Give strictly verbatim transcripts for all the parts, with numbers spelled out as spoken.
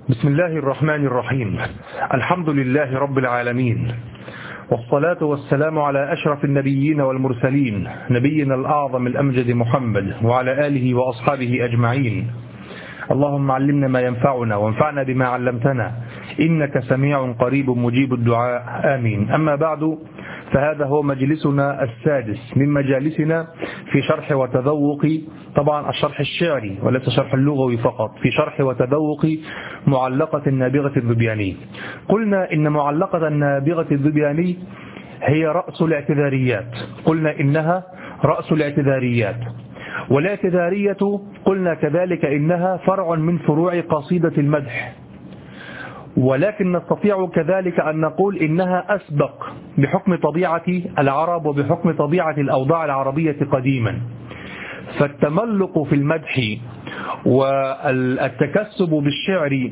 بسم الله الرحمن الرحيم. الحمد لله رب العالمين، والصلاة والسلام على أشرف النبيين والمرسلين، نبينا الأعظم الأمجد محمد وعلى آله وأصحابه أجمعين. اللهم علمنا ما ينفعنا وانفعنا بما علمتنا، إنك سميع قريب مجيب الدعاء، آمين. أما بعد، فهذا هو مجلسنا السادس من مجالسنا في شرح وتذوق، طبعا الشرح الشعري وليس شرح اللغوي فقط، في شرح وتذوق معلقة النابغة الذبياني. قلنا إن معلقة النابغة الذبياني هي رأس الاعتذاريات، قلنا إنها رأس الاعتذاريات، والاعتذارية قلنا كذلك إنها فرع من فروع قصيدة المدح، ولكن نستطيع كذلك أن نقول إنها أسبق بحكم طبيعة العرب وبحكم طبيعة الأوضاع العربية قديما. فالتملق في المدح والتكسب بالشعر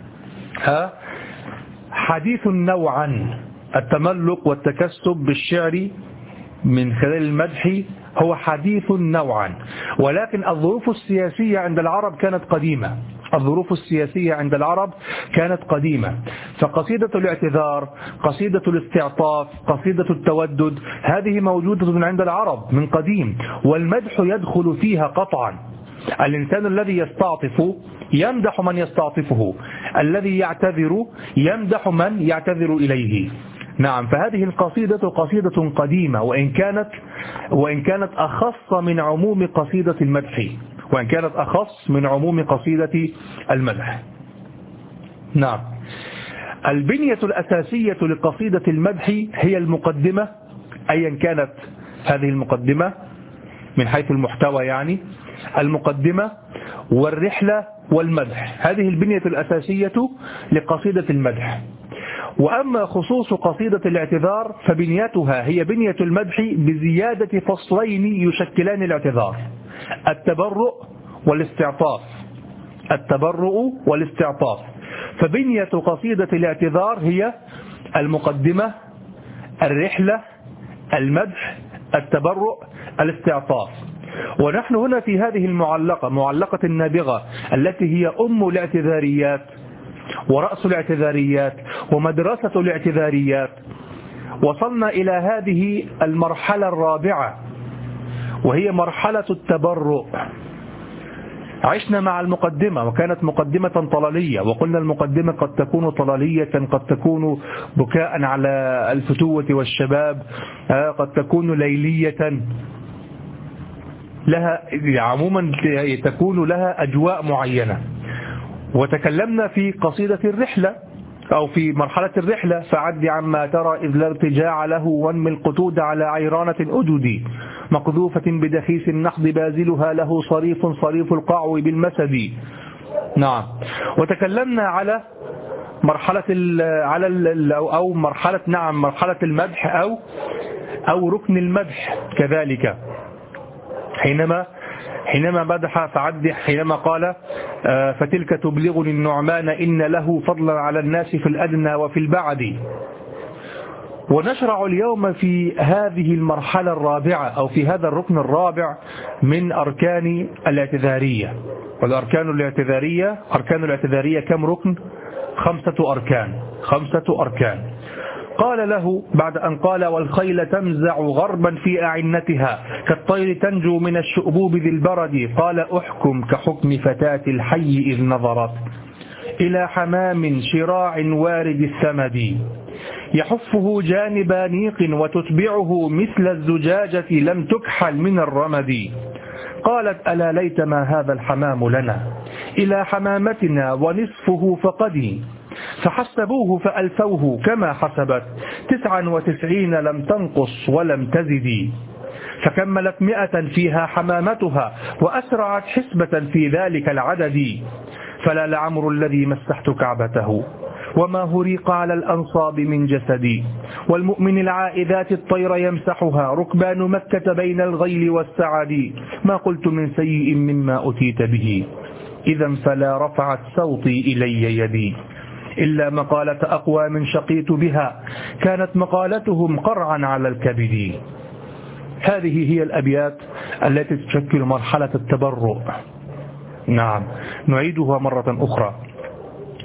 حديث نوعا. التملق والتكسب بالشعر من خلال المدح هو حديث نوعا، ولكن الظروف السياسية عند العرب كانت قديمة. الظروف السياسية عند العرب كانت قديمة، فقصيدة الاعتذار، قصيدة الاستعطاف، قصيدة التودد، هذه موجودة عند العرب من قديم، والمدح يدخل فيها قطعا. الإنسان الذي يستعطف يمدح من يستعطفه، الذي يعتذر يمدح من يعتذر إليه. نعم، فهذه القصيدة قصيدة قديمة، وإن كانت وإن كانت أخص من عموم قصيدة المدح، وإن كانت أخص من عموم قصيدة المدح. نعم، البنية الأساسية لقصيدة المدح هي المقدمة، أيا كانت هذه المقدمة من حيث المحتوى، يعني المقدمة والرحلة والمدح، هذه البنية الأساسية لقصيدة المدح. وأما خصوص قصيدة الاعتذار فبنيتها هي بنية المدح بزيادة فصلين يشكلان الاعتذار: التبرؤ والاستعطاف. التبرؤ والاستعطاف. فبنية قصيدة الاعتذار هي المقدمة، الرحلة، المدح، التبرؤ، الاستعطاف. ونحن هنا في هذه المعلقة، معلقة النابغة، التي هي أم الاعتذاريات ورأس الاعتذاريات ومدرسة الاعتذاريات، وصلنا إلى هذه المرحلة الرابعة، وهي مرحلة التبرؤ. عشنا مع المقدمة، وكانت مقدمة طلالية، وقلنا المقدمة قد تكون طلالية، قد تكون بكاء على الفتوة والشباب، قد تكون ليلية، لها عموما تكون لها أجواء معينة. وتكلمنا في قصيدة الرحلة أو في مرحلة الرحلة: فعد عما ترى إذ لا ارتجاع له، وانم القتود على عيرانة أجدي، مقذوفة بدخيس النحض بازلها له صريف صريف القعو بالمسد. نعم. وتكلمنا على مرحلة ال على ال أو مرحلة نعم مرحلة المدح أو أو ركن المدح كذلك، حينما حينما مدح فعد، حينما قال: فتلك تبلغني النعمان إن له فضلا على الناس في الأدنى وفي البعد. ونشرع اليوم في هذه المرحلة الرابعة أو في هذا الركن الرابع من أركان الاعتذارية. والأركان الاعتذارية أركان الاعتذارية كم ركن؟ خمسة أركان خمسة أركان. قال له بعد أن قال: والخيل تمزع غربا في أعنتها كالطير تنجو من الشؤبوب ذي البرد، قال: أحكم كحكم فتاة الحي إذ نظرت إلى حمام شراع وارد الثمد، يحفه جانب نيق وتتبعه مثل الزجاجة لم تكحل من الرمد. قالت: ألا ليتما هذا الحمام لنا إلى حمامتنا ونصفه فقدي، فحسبوه فألفوه كما حسبت تسعا وتسعين لم تنقص ولم تزدي، فكملت مئة فيها حمامتها وأسرعت حسبة في ذلك العدد، فلا لعمر الذي مسحت كعبته وما هريق على الأنصاب من جسدي، والمؤمن العائذات الطير يمسحها ركبان مكة بين الغيل والسعد، ما قلت من سيء مما أتيت به إذا فلا رفعت صوتي إلي يدي، إلا مقالة أقوام شقيت بها كانت مقالتهم قرعا على الكبد. هذه هي الأبيات التي تشكل مرحلة التبرؤ. نعم، نعيدها مرة أخرى: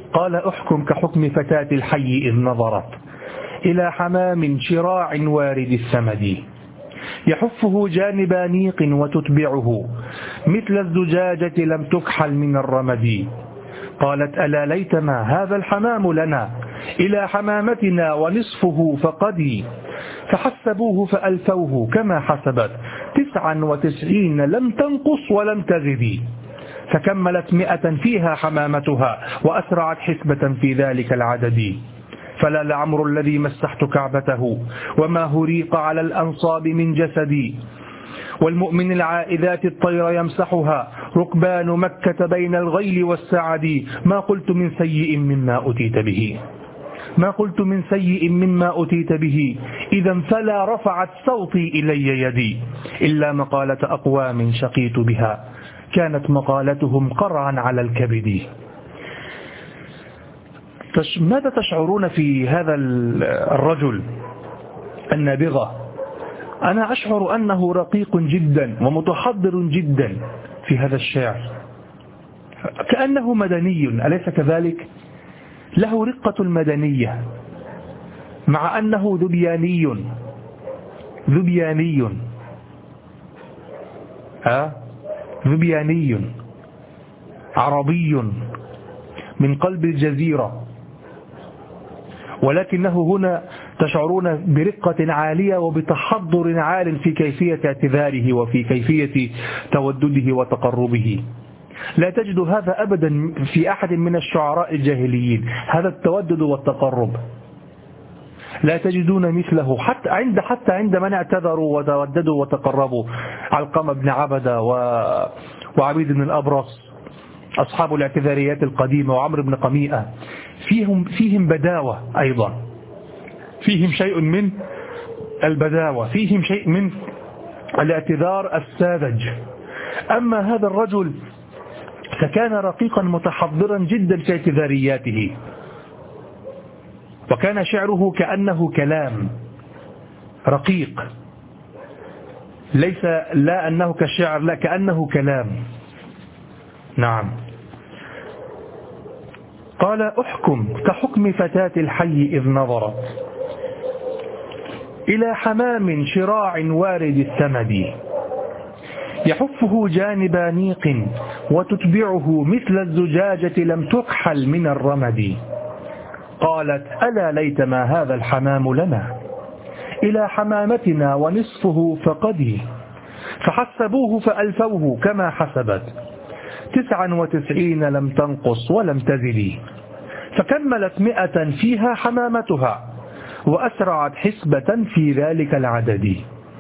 قال أحكم كحكم فتاة الحي إذ نظرت إلى حمام شراع وارد الثمد يحفه جانب نيق وتتبعه مثل الزجاجة لم تكحل من الرمد قالت ألا ليتما هذا الحمام لنا إلى حمامتنا ونصفه فقدي فحسبوه فألفوه كما حسبت تسعا وتسعين لم تنقص ولم تزد فكملت مئة فيها حمامتها وأسرعت حسبة في ذلك العدد فلا لعمر الذي مسحت كعبته وما هريق على الأنصاب من جسدي والمؤمن العائذات الطير يمسحها ركبان مكة بين الغيل والسعد ما قلت من سيء مما أتيت به ما قلت من سيء مما أتيت به إذا فلا رفعت صوتي إلي يدي إلا مقالة أقوام شقيت بها كانت مقالتهم قرعا على الكبد. ماذا تشعرون في هذا الرجل النابغة؟ أنا أشعر أنه رقيق جدا ومتحضر جدا في هذا الشعر، كأنه مدني، أليس كذلك؟ له رقة المدنية مع أنه ذبياني ذبياني ها ذبياني عربي من قلب الجزيرة، ولكنه هنا تشعرون برقة عالية وبتحضر عال في كيفية اعتذاره وفي كيفية تودده وتقربه. لا تجد هذا أبدا في أحد من الشعراء الجاهليين، هذا التودد والتقرب لا تجدون مثله حتى عند حتى عند من اعتذروا وتوددوا وتقربوا، علقمة بن عبدة وعبيد بن الأبرص أصحاب الاعتذاريات القديمة وعمرو بن قميئة، فيهم فيهم بداوة، أيضا فيهم شيء من البداوة، فيهم شيء من الاعتذار الساذج. أما هذا الرجل فكان رقيقا متحضرا جدا في اعتذارياته، وكان شعره كأنه كلام رقيق، ليس لا أنه كالشعر، لا كأنه كلام. نعم. قال أحكم كحكم فتاة الحي إذ نظرت إلى حمام شراع وارد الثمد يحفه جانب نيق وتتبعه مثل الزجاجة لم تكحل من الرمد قالت ألا ليتما هذا الحمام لنا إلى حمامتنا ونصفه فقدي فحسبوه فألفوه كما حسبت تسعا وتسعين لم تنقص ولم تزد فكملت مئة فيها حمامتها وأسرعت حسبة في ذلك العدد.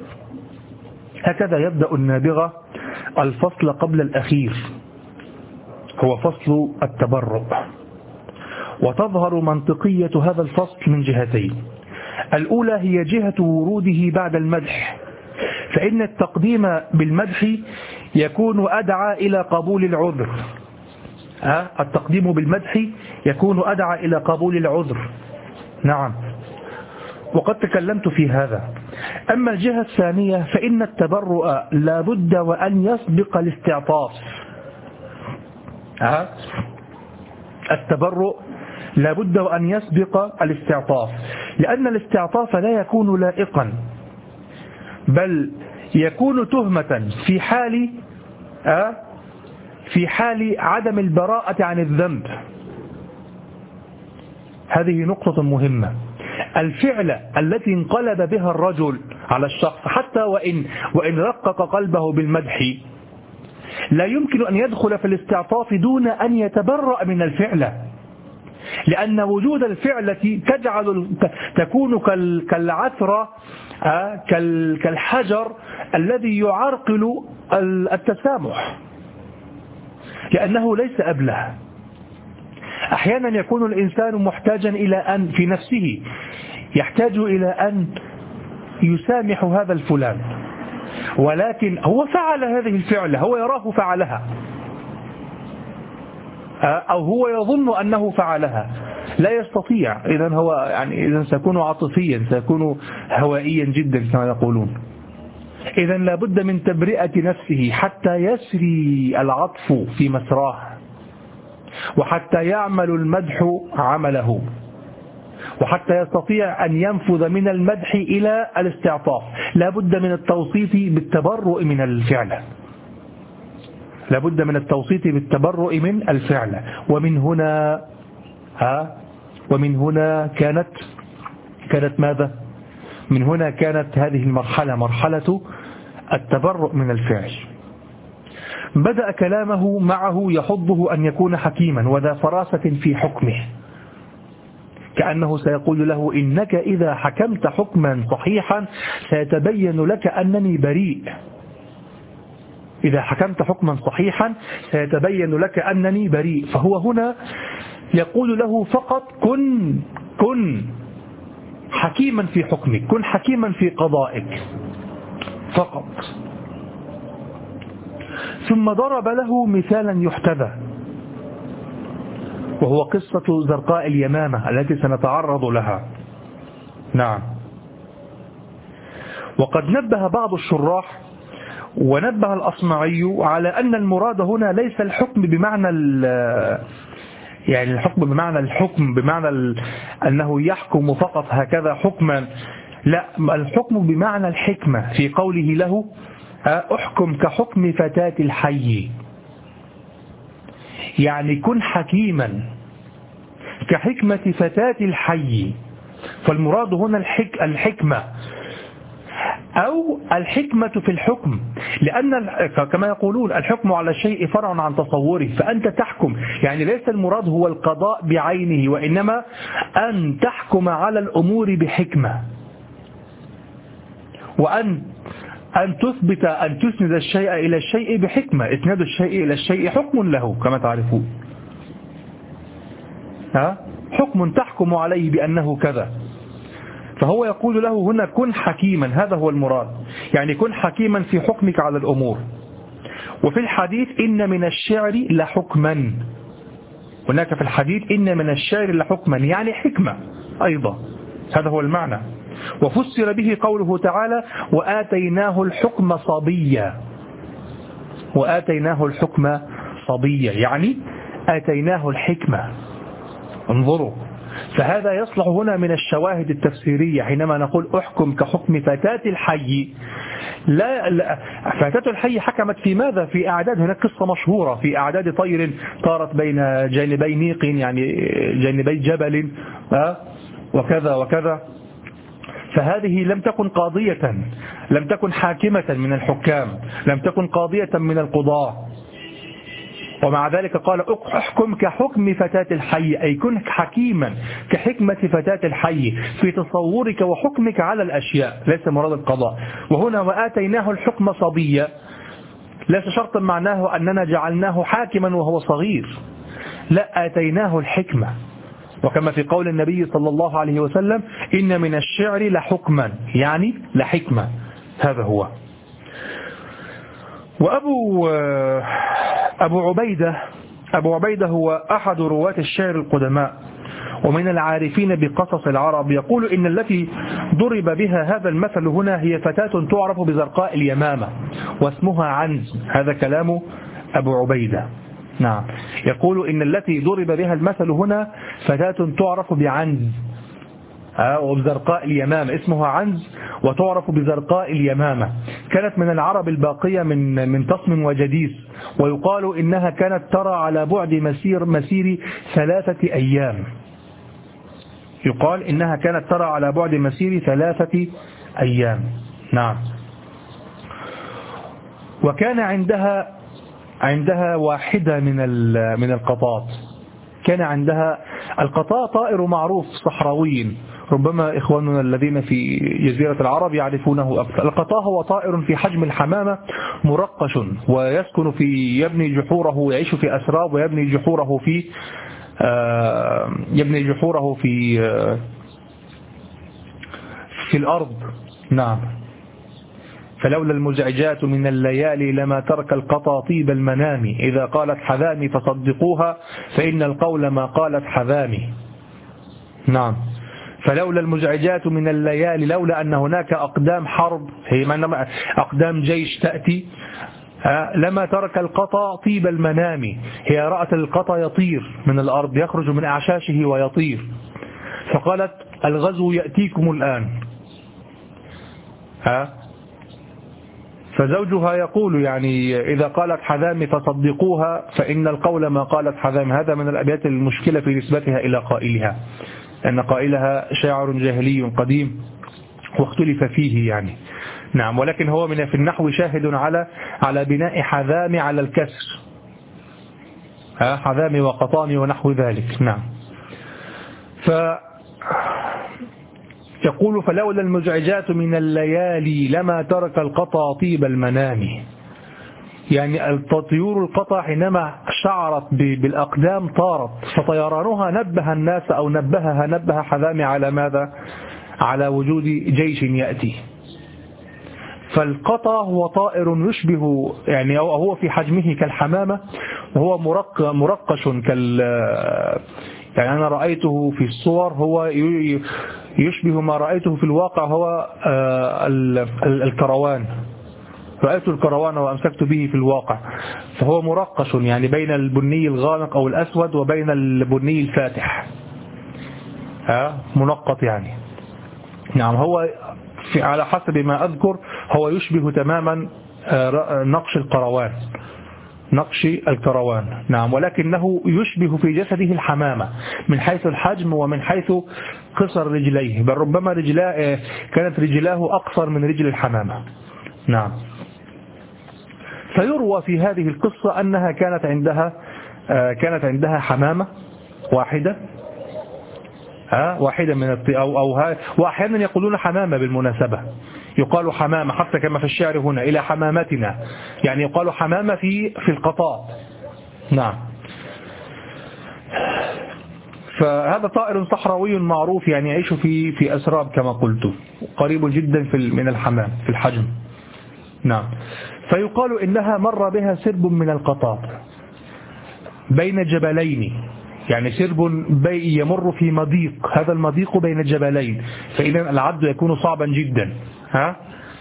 هكذا يبدأ النابغة الفصل قبل الأخير، هو فصل التبرؤ، وتظهر منطقية هذا الفصل من جهتين. الأولى هي جهة وروده بعد المدح، فإن التقديم بالمدح يكون أدعى إلى قبول العذر، التقديم بالمدح يكون أدعى إلى قبول العذر. نعم، وقد تكلمت في هذا. أما الجهة الثانية فإن التبرؤ لا بد وأن يسبق الاستعطاف. التبرؤ لا بد وأن يسبق الاستعطاف، لأن الاستعطاف لا يكون لائقا، بل يكون تهمة في حال في حال عدم البراءة عن الذنب. هذه نقطة مهمة. الفعل التي انقلب بها الرجل على الشخص حتى وإن وإن رقق قلبه بالمدح لا يمكن أن يدخل في الاستعطاف دون أن يتبرأ من الفعل، لأن وجود الفعلة تجعل تكون كالعثرة كالحجر الذي يعرقل التسامح، لأنه ليس أبله. أحيانا يكون الإنسان محتاجا إلى أن في نفسه يحتاج إلى أن يسامح هذا الفلان، ولكن هو فعل هذه الفعلة، هو يراه فعلها أو هو يظن أنه فعلها، لا يستطيع. إذن هو يعني إذن سيكون عاطفيا، سيكون هوائيا جدا كما يقولون. إذن لابد من تبرئة نفسه حتى يسري العطف في مسراه. وحتى يعمل المدح عمله، وحتى يستطيع أن ينفذ من المدح إلى الاستعطاف لا بد من التوصيف بالتبرؤ من الفعل، لا بد من التوصيف بالتبرؤ من الفعل. ومن هنا ها ومن هنا كانت كانت ماذا؟ من هنا كانت هذه المرحلة مرحلة التبرؤ من الفعل. بدأ كلامه معه يحضه أن يكون حكيما وذا فراسة في حكمه، كأنه سيقول له إنك إذا حكمت حكما صحيحا سيتبين لك أنني بريء، إذا حكمت حكما صحيحا سيتبين لك أنني بريء. فهو هنا يقول له فقط كن كن حكيما في حكمك، كن حكيما في قضائك فقط. ثم ضرب له مثالا يحتذى، وهو قصة زرقاء اليمامة التي سنتعرض لها. نعم. وقد نبه بعض الشراح ونبه الأصمعي على أن المراد هنا ليس الحكم بمعنى يعني الحكم بمعنى الحكم بمعنى أنه يحكم فقط هكذا حكما، لا، الحكم بمعنى الحكمة في قوله له أحكم كحكم فتاة الحي، يعني كن حكيما كحكمة فتاة الحي. فالمراد هنا الحك الحكمة أو الحكمة في الحكم، لأن كما يقولون الحكم على الشيء فرع عن تصوره، فأنت تحكم، يعني ليس المراد هو القضاء بعينه، وإنما أن تحكم على الأمور بحكمة، وأن أن تثبت أن تسند الشيء إلى الشيء بحكمة. إسناد الشيء إلى الشيء حكم له كما تعرفون، ها؟ حكم تحكم عليه بأنه كذا. فهو يقول له هنا كن حكيما، هذا هو المراد، يعني كن حكيما في حكمك على الأمور. وفي الحديث إن من الشعر لحكما، هناك في الحديث إن من الشعر لحكما يعني حكمة أيضا، هذا هو المعنى. وفسر به قوله تعالى وآتيناه الحكم صبيا، وآتيناه الحكم صبيا يعني آتيناه الحكمة. انظروا، فهذا يصلح هنا من الشواهد التفسيرية حينما نقول أحكم كحكم فتاة الحي. لا, لا فتاة الحي حكمت في ماذا؟ في أعداد، هناك قصة مشهورة في أعداد طير طارت بين جانبي نيق، يعني جانبي جبل وكذا وكذا. فهذه لم تكن قاضية، لم تكن حاكمة من الحكام، لم تكن قاضية من القضاة، ومع ذلك قال احكم كحكم فتاة الحي، أي كن حكيما كحكمة فتاة الحي في تصورك وحكمك على الأشياء، ليس مراد القضاء. وهنا وآتيناه الحكم صبيا ليس شرطا معناه أننا جعلناه حاكما وهو صغير، لا، آتيناه الحكمة. وكما في قول النبي صلى الله عليه وسلم إن من الشعر لحكما يعني لحكمة، هذا هو. وأبو أبو عبيدة أبو عبيدة هو أحد رواة الشعر القدماء ومن العارفين بقصص العرب، يقول إن التي ضرب بها هذا المثل هنا هي فتاة تعرف بزرقاء اليمامة واسمها عنز، هذا كلام أبو عبيدة. نعم، يقول إن التي ضرب بها المثل هنا فتاة تعرف بعنز وبزرقاء اليمامة، اسمها عنز وتعرف بزرقاء اليمامة، كانت من العرب الباقية من من تصم وجديس، ويقال إنها كانت ترى على بعد مسير مسير ثلاثة أيام، يقال إنها كانت ترى على بعد مسير ثلاثة أيام. نعم. وكان عندها عندها واحدة من من القطاط، كان عندها القطاع طائر معروف صحراوي، ربما إخواننا الذين في جزيرة العرب يعرفونه أكثر. القطاع هو طائر في حجم الحمامة مرقش، ويسكن في يبني جحوره، يعيش في أسراب ويبني جحوره في يبني جحوره في في الأرض. نعم. فلولا المزعجات من الليالي لما ترك القطا طيب المنام، إذا قالت حذامي فصدقوها فإن القول ما قالت حذامي. نعم. فلولا المزعجات من الليالي، لولا أن هناك أقدام حرب، هي أقدام جيش تأتي لما ترك القطا طيب المنام، هي رأت القطا يطير من الأرض، يخرج من أعشاشه ويطير، فقالت الغزو يأتيكم الآن. ها فزوجها يقول يعني إذا قالت حذامي فصدقوها فإن القول ما قالت حذامي. هذا من الأبيات المشكلة في نسبتها إلى قائلها، أن قائلها شاعر جاهلي قديم واختلف فيه يعني. نعم، ولكن هو من في النحو شاهد على على بناء حذامي على الكسر، ها حذامي وقطامي ونحو ذلك. نعم. ف يقول فلولا المزعجات من الليالي لما ترك القطا طيب المنام. يعني الطيور القطا حينما شعرت بالأقدام طارت، فطيرانها نبه الناس أو نبهها نبه حذامي على ماذا؟ على وجود جيش يأتي. فالقطا هو طائر يشبه يعني هو في حجمه كالحمامة، وهو مرق مرقش كال يعني أنا رأيته في الصور هو يشبه ما رأيته في الواقع، هو الكروان، رأيت الكروان وأمسكت به في الواقع، فهو مرقش يعني بين البني الغامق أو الأسود وبين البني الفاتح، ها منقط يعني. نعم، هو في على حسب ما أذكر هو يشبه تماما نقش القروان، نقش الكروان. نعم، ولكنه يشبه في جسده الحمامة من حيث الحجم ومن حيث قصر رجليه، بل ربما رجلاه كانت رجلاه أقصر من رجل الحمامة. نعم. فيروى في هذه القصة أنها كانت عندها كانت عندها حمامة واحدة، ها واحدة من الط... أو أو وأحيانا يقولون حمامة بالمناسبة، يقال حمامة حتى كما في الشعر هنا إلى حمامتنا، يعني يقال حمامة في في القطاء. نعم. فهذا طائر صحراوي معروف يعني يعيش في في أسراب كما قلت، قريب جدا في من الحمام في الحجم. نعم. فيقال إنها مر بها سرب من القطاط بين جبلين، يعني سرب بي يمر في مضيق، هذا المضيق بين جبلين، فإذا العد يكون صعبا جدا. ها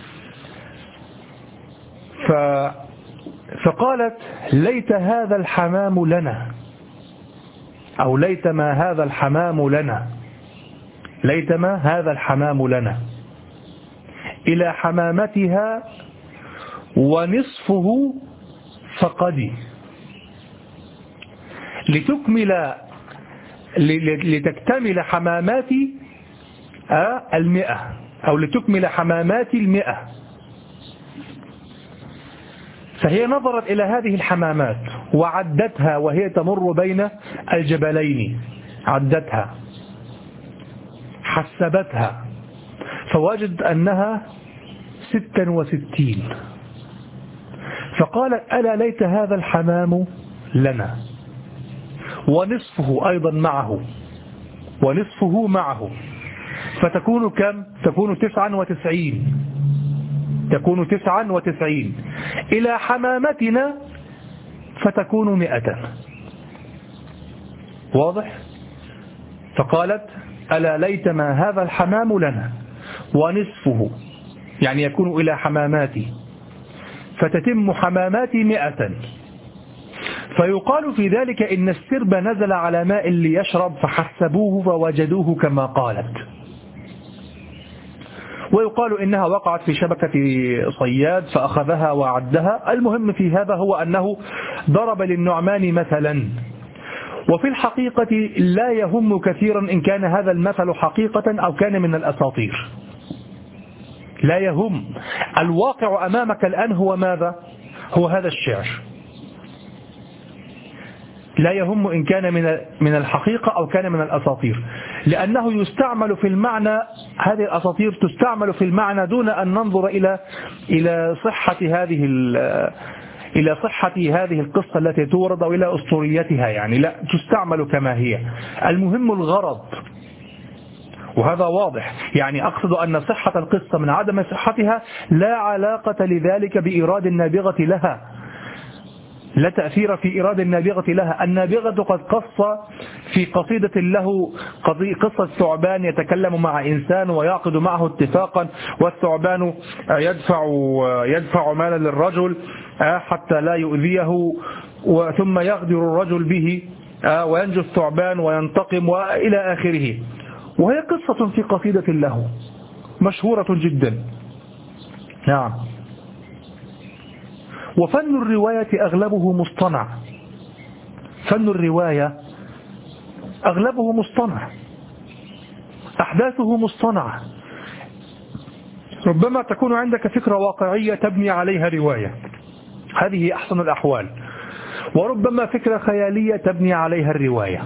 ف فقالت ليت هذا الحمام لنا، أو ليت ما هذا الحمام لنا، ليت ما هذا الحمام لنا إلى حمامتها ونصفه فقدي، لتكمل لتكتمل حماماتي المئة، أو لتكمل حماماتي المئة. فهي نظرت إلى هذه الحمامات وعدتها وهي تمر بين الجبلين، عدتها حسبتها فوجد أنها ستا وستين، فقالت ألا ليت هذا الحمام لنا ونصفه أيضا معه، ونصفه معه، فتكون كم؟ تكون تسعا وتسعين، تكون تسعا وتسعين إلى حمامتنا فتكون مئة. واضح؟ فقالت ألا ليت ما هذا الحمام لنا ونصفه، يعني يكون إلى حماماتي، فتتم حماماتي مئة. فيقال في ذلك إن السرب نزل على ماء ليشرب فحسبوه فوجدوه كما قالت. ويقال إنها وقعت في شبكة صياد فأخذها وعدها. المهم في هذا هو أنه ضرب للنعمان مثلا، وفي الحقيقة لا يهم كثيرا إن كان هذا المثل حقيقة أو كان من الأساطير، لا يهم. الواقع أمامك الآن هو ماذا؟ هو هذا الشعر. لا يهم إن كان من من الحقيقة أو كان من الأساطير، لأنه يستعمل في المعنى، هذه الأساطير تستعمل في المعنى دون أن ننظر إلى إلى صحة هذه إلى صحة هذه القصة التي تورد أو إلى أسطوريتها، يعني لا، تستعمل كما هي. المهم الغرض، وهذا واضح. يعني أقصد أن صحة القصة من عدم صحتها لا علاقة لذلك بإيراد النابغة لها، لا تأثير في إيراد النابغة لها. النابغة قد قص في قصيدة له قصة ثعبان يتكلم مع إنسان ويعقد معه اتفاقا، والثعبان يدفع يدفع مالا للرجل حتى لا يؤذيه، ثم يغدر الرجل به وينجو الثعبان وينتقم وإلى آخره. وهي قصة في قصيدة له مشهورة جدا. نعم. وفن الرواية أغلبه مصطنع، فن الرواية أغلبه مصطنع، أحداثه مصطنعة. ربما تكون عندك فكرة واقعية تبني عليها رواية، هذه أحسن الأحوال، وربما فكرة خيالية تبني عليها الرواية.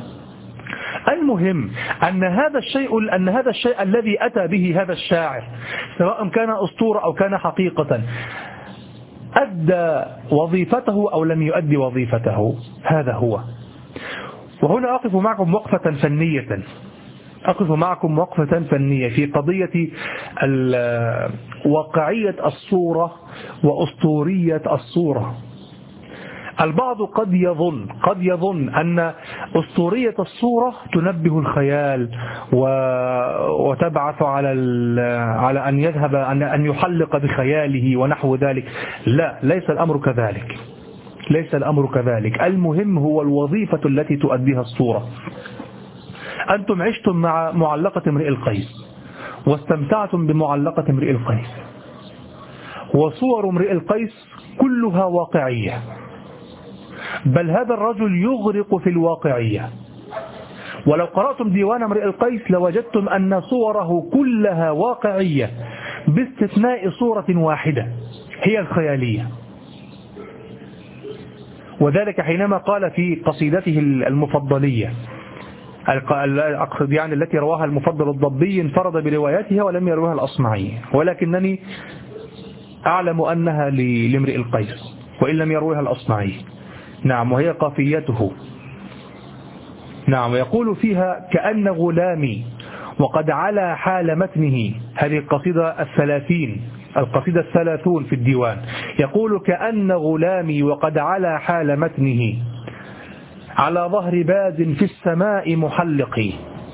المهم أن هذا الشيء أن هذا الشيء الذي أتى به هذا الشاعر، سواء كان أسطورة أو كان حقيقة، أدى وظيفته أو لم يؤدي وظيفته، هذا هو. وهنا أقف معكم وقفة فنية أقف معكم وقفة فنية في قضية واقعية الصورة وأسطورية الصورة. البعض قد يظن قد يظن أن أسطورية الصورة تنبه الخيال وتبعث على على أن يذهب أن يحلق بخياله ونحو ذلك. لا، ليس الأمر كذلك، ليس الأمر كذلك. المهم هو الوظيفة التي تؤديها الصورة. أنتم عشتم مع معلقة امرئ القيس واستمتعتم بمعلقة امرئ القيس، وصور امرئ القيس كلها واقعية، بل هذا الرجل يغرق في الواقعية. ولو قرأتم ديوان امرئ القيس لوجدتم أن صوره كلها واقعية باستثناء صورة واحدة هي الخيالية، وذلك حينما قال في قصيدته المفضلية، أقصد يعني التي رواها المفضل الضبي، انفرد برواياتها ولم يروها الأصمعي، ولكنني أعلم أنها لامرئ القيس وإن لم يروها الأصمعي. نعم، وهي قافيته. نعم، ويقول فيها: كأن غلامي وقد علا حال متنه. هذه القصيدة الثلاثين القصيدة الثلاثون في الديوان. يقول: كأن غلامي وقد علا حال متنه على ظهر باز في السماء محلق.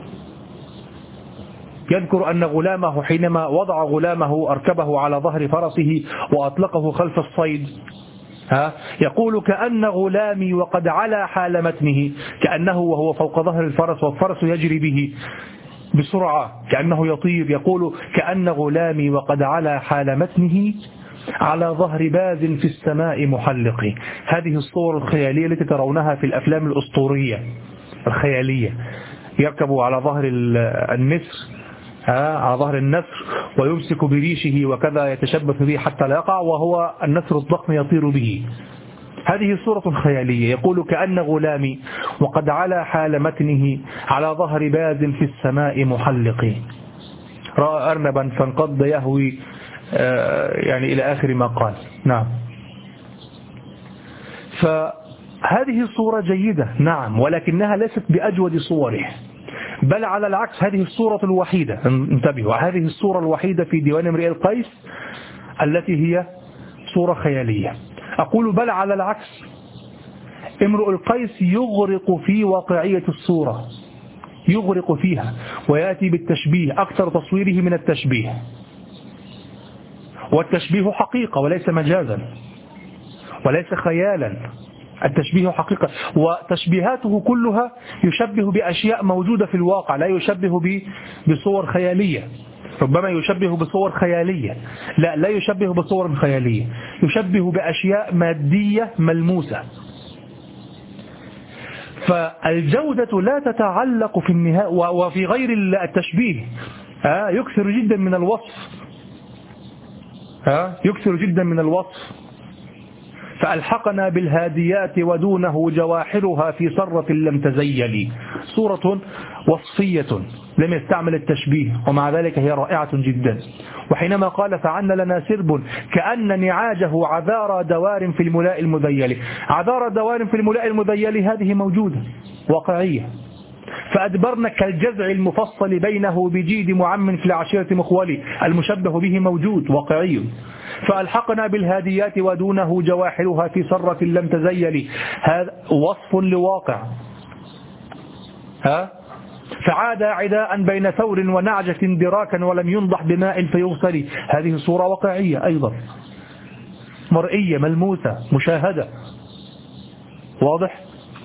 يذكر أن غلامه حينما وضع غلامه أركبه على ظهر فرسه وأطلقه خلف الصيد، ها يقول: كأن غلامي وقد علا حال متنه، كأنه وهو فوق ظهر الفرس والفرس يجري به بسرعة كأنه يطير. يقول: كأن غلامي وقد علا حال متنه على ظهر باز في السماء محلق. هذه الصور الخيالية التي ترونها في الأفلام الأسطورية الخيالية، يركب على ظهر النسر، على ظهر النسر ويمسك بريشه وكذا يتشبث به حتى لا يقع، وهو النسر الضخم يطير به. هذه صورة خيالية. يقول: كأن غلامي وقد علا حال متنه على ظهر باز في السماء محلق، رأى أرنبا فانقض يهوي، يعني إلى آخر ما قال. نعم، فهذه الصورة جيدة، نعم، ولكنها ليست بأجود صوره، بل على العكس هذه الصورة الوحيدة، انتبهوا، هذه الصورة الوحيدة في ديوان امرئ القيس التي هي صورة خيالية. أقول بل على العكس، امرؤ القيس يغرق في واقعية الصورة، يغرق فيها ويأتي بالتشبيه، أكثر تصويره من التشبيه، والتشبيه حقيقة وليس مجازا وليس خيالا، التشبيه حقيقة. وتشبيهاته كلها يشبه بأشياء موجودة في الواقع، لا يشبه بصور خيالية. ربما يشبه بصور خيالية، لا لا يشبه بصور خيالية، يشبه بأشياء مادية ملموسة. فالجودة لا تتعلق في النهاية. وفي غير التشبيه يكثر جدا من الوصف، يكثر جدا من الوصف. فألحقنا بالهاديات ودونه جواحرها في صرة لم تزيل. صورة وصفية لم يستعمل التشبيه، ومع ذلك هي رائعة جدا. وحينما قال: فعن لنا سرب كأن نعاجه عذارى دوار في الملاء المذيل، عذارى دوار في الملاء المذيل هذه موجودة واقعية. فأدبرنا كالجزع المفصل بينه بجيد معم في العشيرة مخولي، المشبه به موجود واقعي. فألحقنا بالهاديات ودونه جواحرها في صرة لم تزيل، هذا وصف لواقع. ها فعاد عداء بين ثور ونعجة دراكا ولم ينضح بماء فيغسل. هذه صورة واقعية أيضا، مرئية ملموسة مشاهدة. واضح؟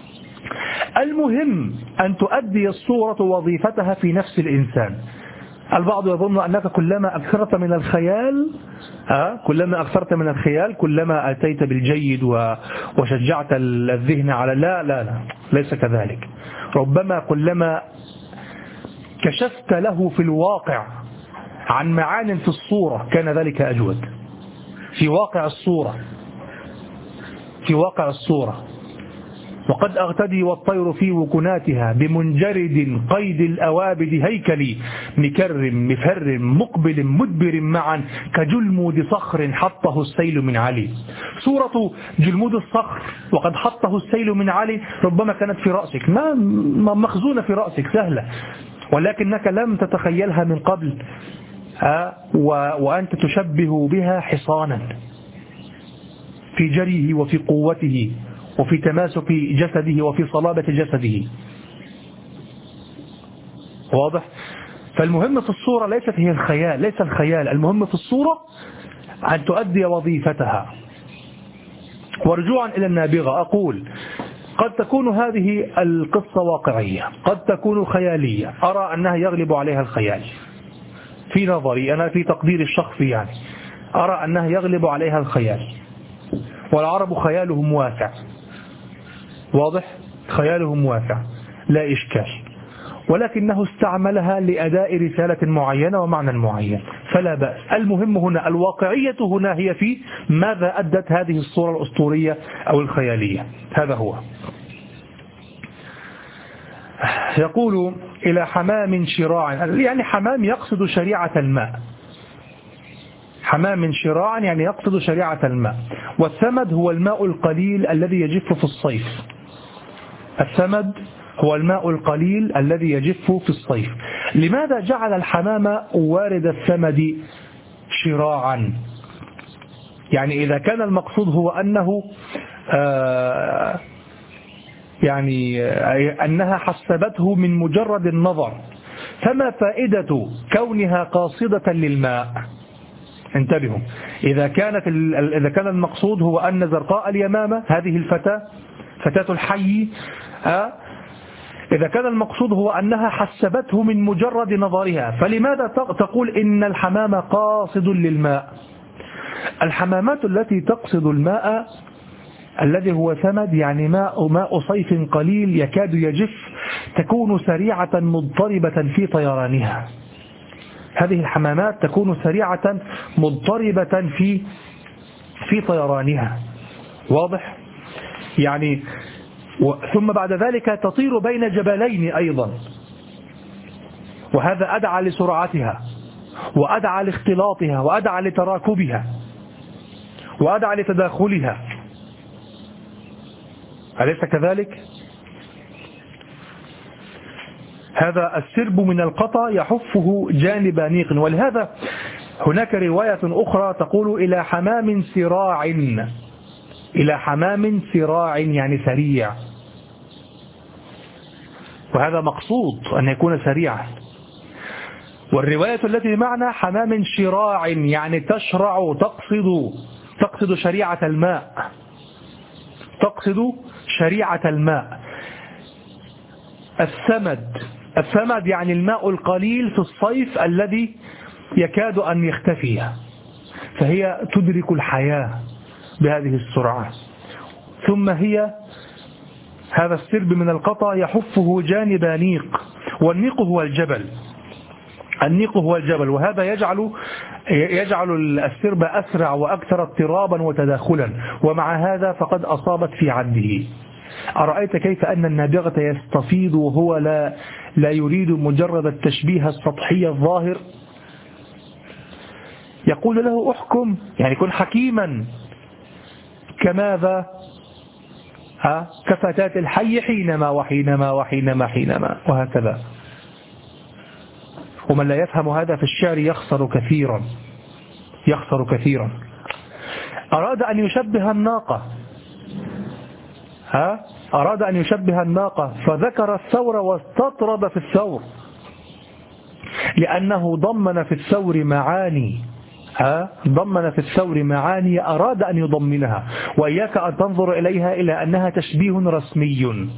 المهم أن تؤدي الصورة وظيفتها في نفس الإنسان. البعض يظن أنك كلما أكثرت من الخيال أه؟ كلما أكثرت من الخيال كلما أتيت بالجيد وشجعت الذهن على لا لا لا ليس كذلك. ربما كلما كشفت له في الواقع عن معان في الصورة كان ذلك أجود في واقع الصورة في واقع الصورة. وقد أغتدي والطير في وكناتها بمنجرد قيد الأوابد هيكلي مكرم مفر مقبل مدبر معا كجلمود صخر حطه السيل من علي. صورة جلمود الصخر وقد حطه السيل من علي ربما كانت في رأسك، ما مخزونة في رأسك سهلة، ولكنك لم تتخيلها من قبل وأنت تشبه بها حصانا في جريه وفي قوته وفي تماسك جسده وفي صلابة جسده. واضح؟ فالمهم في الصورة ليست هي الخيال، ليس الخيال، المهم في الصورة أن تؤدي وظيفتها. ورجوعا إلى النابغة أقول قد تكون هذه القصة واقعية، قد تكون خيالية، أرى أنها يغلب عليها الخيال في نظري أنا، في تقدير الشخصي يعني أرى أنها يغلب عليها الخيال، والعرب خيالهم واسع. واضح؟ خيالهم واسع لا إشكال، ولكنه استعملها لأداء رسالة معينة ومعنى معين فلا بأس. المهم هنا الواقعية، هنا هي في ماذا أدت هذه الصورة الأسطورية أو الخيالية. هذا هو. يقول إلى حمام شراع، يعني حمام يقصد شريعة الماء، حمام شراعا يعني يقصد شريعة الماء. والثمد هو الماء القليل الذي يجف في الصيف. الثمد هو الماء القليل الذي يجف في الصيف. لماذا جعل الحمام وارد الثمد شراعا؟ يعني إذا كان المقصود هو أنه آه يعني أنها حسبته من مجرد النظر، فما فائدة كونها قاصدة للماء؟ انتبهوا، إذا كانت إذا كان المقصود هو أن زرقاء اليمامة هذه الفتاة فتاة الحي آه إذا كان المقصود هو أنها حسبته من مجرد نظرها، فلماذا تقول إن الحمام قاصد للماء؟ الحمامات التي تقصد الماء الذي هو ثمد يعني ماء ماء صيف قليل يكاد يجف، تكون سريعة مضطربة في طيرانها. هذه الحمامات تكون سريعة مضطربة في في طيرانها. واضح؟ يعني ثم بعد ذلك تطير بين جبلين أيضا، وهذا أدعى لسرعتها وأدعى لاختلاطها وأدعى لتراكبها وأدعى لتداخلها، أليس كذلك؟ هذا السرب من القطا يحفه جانب نيق. ولهذا هناك رواية أخرى تقول إلى حمام سراع، إلى حمام سراع يعني سريع، وهذا مقصود أن يكون سريعا. والرواية التي معنا حمام شراع يعني تشرع، تقصد تقصد شريعة الماء، تقصد شريعة الماء. الثمد الثمد يعني الماء القليل في الصيف الذي يكاد أن يختفي، فهي تدرك الحياة بهذه السرعة. ثم هي هذا السرب من القطا يحفه جانب نيق، والنيق هو الجبل، النيق هو الجبل، وهذا يجعل يجعل السرب أسرع وأكثر اضطرابا وتداخلا، ومع هذا فقد أصابت في عده. أرأيت كيف أن النابغة يستفيض وهو لا لا يريد مجرد التشبيه السطحي الظاهر؟ يقول له احكم، يعني كن حكيما كماذا؟ ها كفتاة الحي حينما وحينما وحينما حينما وهكذا. ومن لا يفهم هذا في الشعر يخسر كثيرا، يخسر كثيرا. أراد أن يشبه الناقة ها أراد أن يشبه الناقة فذكر الثور واستطرد في الثور، لأنه ضمن في الثور معاني ها ضمن في الثور معاني أراد أن يضمنها، وإياك أن تنظر إليها إلى أنها تشبيه رسمي.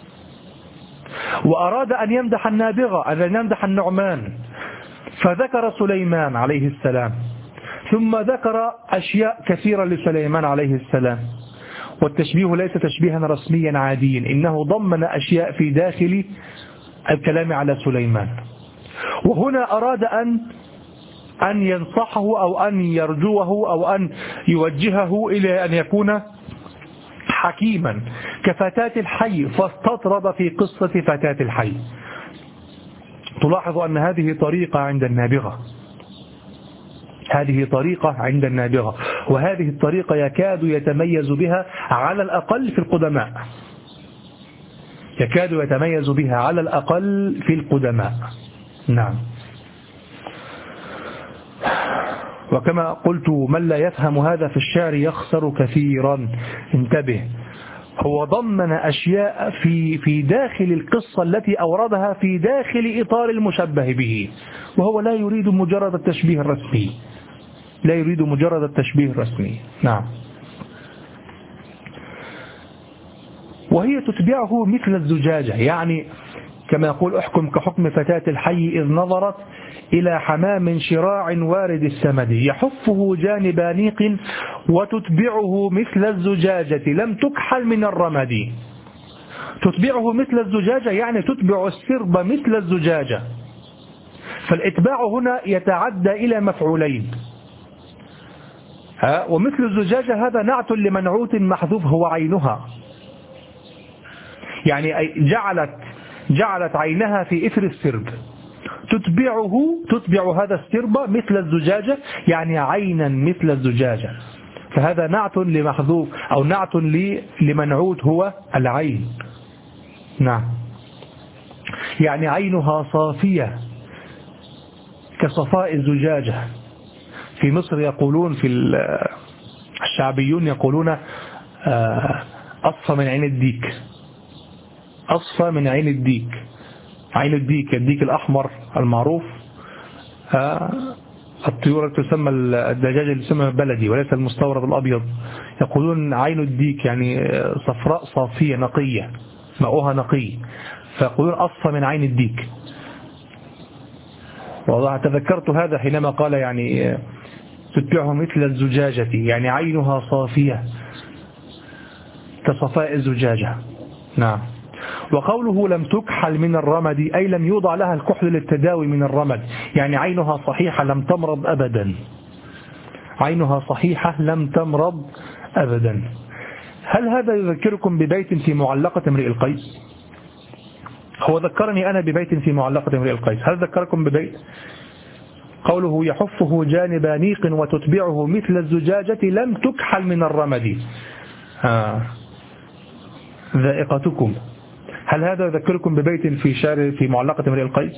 وأراد أن يمدح النابغة، أن يمدح النعمان، فذكر سليمان عليه السلام، ثم ذكر أشياء كثيرة لسليمان عليه السلام. والتشبيه ليس تشبيها رسميا عاديا، إنه ضمن أشياء في داخل الكلام على سليمان. وهنا أراد أن أن ينصحه أو أن يرجوه أو أن يوجهه إلى أن يكون حكيما كفتاة الحي، فاستطرد في قصة فتاة الحي. تلاحظ أن هذه طريقة عند النابغة، هذه طريقة عند النابغة، وهذه الطريقة يكاد يتميز بها على الأقل في القدماء، يكاد يتميز بها على الأقل في القدماء. نعم. وكما قلت من لا يفهم هذا في الشعر يخسر كثيرا. انتبه، هو ضمن أشياء في في داخل القصة التي أوردها في داخل إطار المشبه به، وهو لا يريد مجرد التشبيه الرسمي، لا يريد مجرد التشبيه الرسمي. نعم. وهي تتبعه مثل الزجاجة، يعني كما يقول احكم كحكم فتاة الحي إذ نظرت إلى حمام شراع وارد السمد يحفه جانب نيق وتتبعه مثل الزجاجة لم تكحل من الرمد. تتبعه مثل الزجاجة يعني تتبع السرب مثل الزجاجة، فالإتباع هنا يتعدى إلى مفعولين. ها ومثل الزجاجة هذا نعت لمنعوت محذوف هو عينها، يعني جعلت جعلت عينها في إثر السرب، تتبعه تتبع هذا السرب مثل الزجاجة يعني عينا مثل الزجاجة، فهذا نعت لمحذوف أو نعت لمنعوت هو العين. نعم، يعني عينها صافية كصفاء الزجاجة. في مصر يقولون، في الشعبيون يقولون أصفى من عين الديك، أصفى من عين الديك. عين الديك، الديك الأحمر المعروف، الطيور التي تسمى الدجاجة اللي تسمى بلدي وليس المستورد الأبيض، يقولون عين الديك يعني صفراء صافية نقية ماؤها نقي، فيقولون أصفى من عين الديك. والله تذكرت هذا حينما قال يعني تتبعه مثل الزجاجة، يعني عينها صافية كصفاء الزجاجة. نعم. وقوله لم تكحل من الرمد أي لم يوضع لها الكحل للتداوي من الرمد، يعني عينها صحيحة لم تمرض أبدا، عينها صحيحة لم تمرض أبدا. هل هذا يذكركم ببيت في معلقة امرئ القيس؟ هو ذكرني أنا ببيت في معلقة امرئ القيس. هل ذكركم ببيت قوله يحفه جانب نيق وتتبعه مثل الزجاجة لم تكحل من الرمد؟ آه. ذائقتكم. هل هذا يذكركم ببيت في شعر في معلقة امرئ القيس؟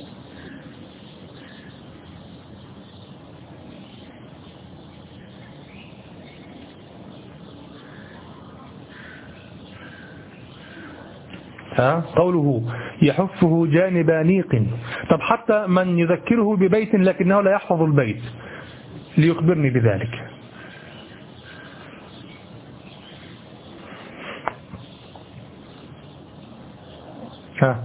ها قوله يحفه جانب نيق. طب حتى من يذكره ببيت لكنه لا يحفظ البيت ليخبرني بذلك. ها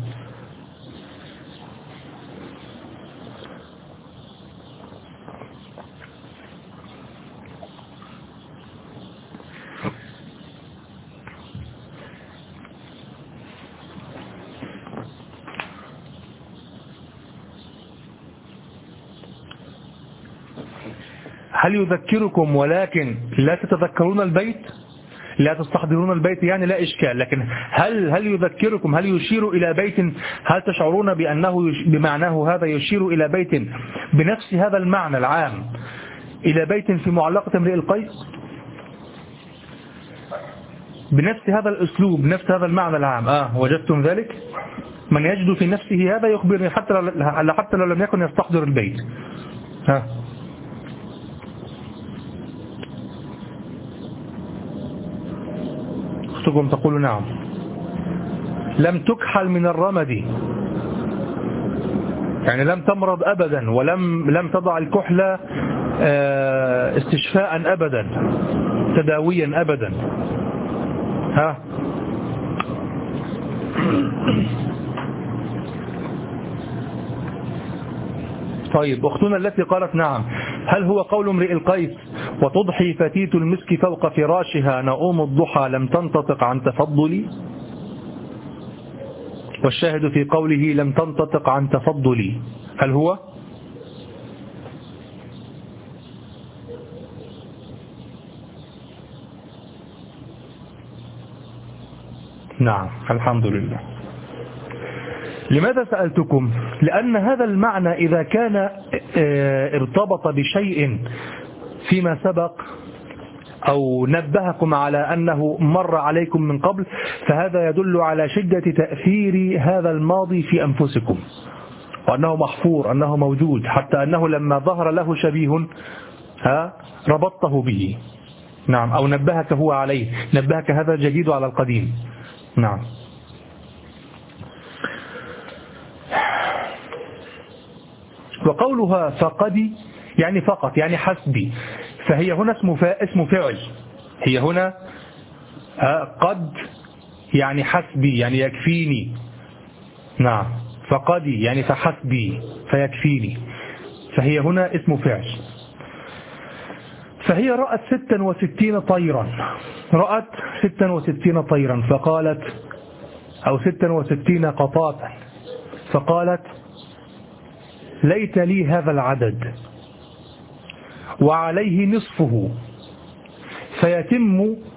هل يذكركم ولكن لا تتذكرون البيت، لا تستحضرون البيت، يعني لا إشكال، لكن هل هل يذكركم، هل يشير إلى بيت، هل تشعرون بأنه بمعناه هذا يشير إلى بيت بنفس هذا المعنى العام، إلى بيت في معلقة امرئ القيس بنفس هذا الأسلوب، بنفس هذا المعنى العام؟ آه وجدتم ذلك؟ من يجد في نفسه هذا يخبرني حتى لو حتى لو لم يكن يستحضر البيت. ها أختكم تقول نعم. لم تكحل من الرمد، يعني لم تمرض أبدا، ولم لم تضع الكحلة استشفاء أبدا، تداويا أبدا. ها طيب، أختنا التي قالت نعم، هل هو قول امرئ القيس وتضحي فتيت المسك فوق فراشها نؤوم الضحى لم تنتطق عن تفضلي، والشاهد في قوله لم تنتطق عن تفضلي، هل هو؟ نعم الحمد لله. لماذا سألتكم؟ لأن هذا المعنى إذا كان ارتبط بشيء فيما سبق أو نبهكم على أنه مر عليكم من قبل، فهذا يدل على شدة تأثير هذا الماضي في أنفسكم، وأنه محفور، أنه موجود، حتى أنه لما ظهر له شبيه ها ربطته به. نعم، أو نبهك هو عليه، نبهك هذا الجديد على القديم. نعم. وقولها فقدي يعني فقط، يعني حسبي، فهي هنا اسم اسم فعل، هي هنا قد يعني حسبي يعني يكفيني. نعم، فقدي يعني فحسبي فيكفيني، فهي هنا اسم فعل. فهي رأت ستا وستين طيرا، رأت ستا وستين طيرا فقالت، أو ستا وستين قطاتا فقالت ليت لي هذا العدد وعليه نصفه فيتم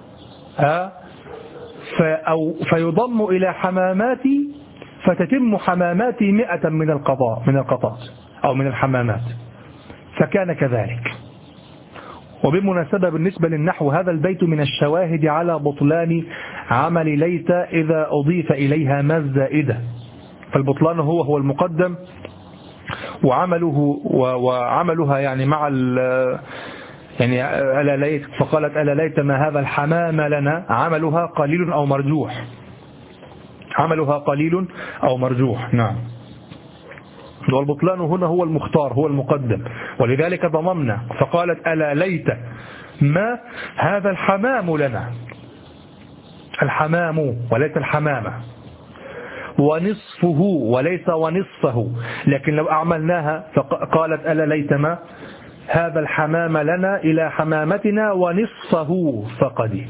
أو فيضم إلى حماماتي فتتم حماماتي مئة من القطاء من القطاط أو من الحمامات، فكان كذلك. وبمناسبة بالنسبة للنحو، هذا البيت من الشواهد على بطلان عمل ليت إذا أضيف إليها ما الزائدة، فالبطلان هو هو المقدم، وعمله وعملها يعني مع يعني ألا ليت، فقالت ألا ليت ما هذا الحمام لنا، عملها قليل أو مرجوح، عملها قليل أو مرجوح. نعم. والبطلان هنا هو المختار، هو المقدم، ولذلك ضممنا، فقالت ألا ليت ما هذا الحمام لنا، الحمام وليس الحمامة، ونصفه وليس ونصفه، لكن لو أعملناها فقالت ألا ليت ما هذا الحمام لنا إلى حمامتنا ونصفه فقد،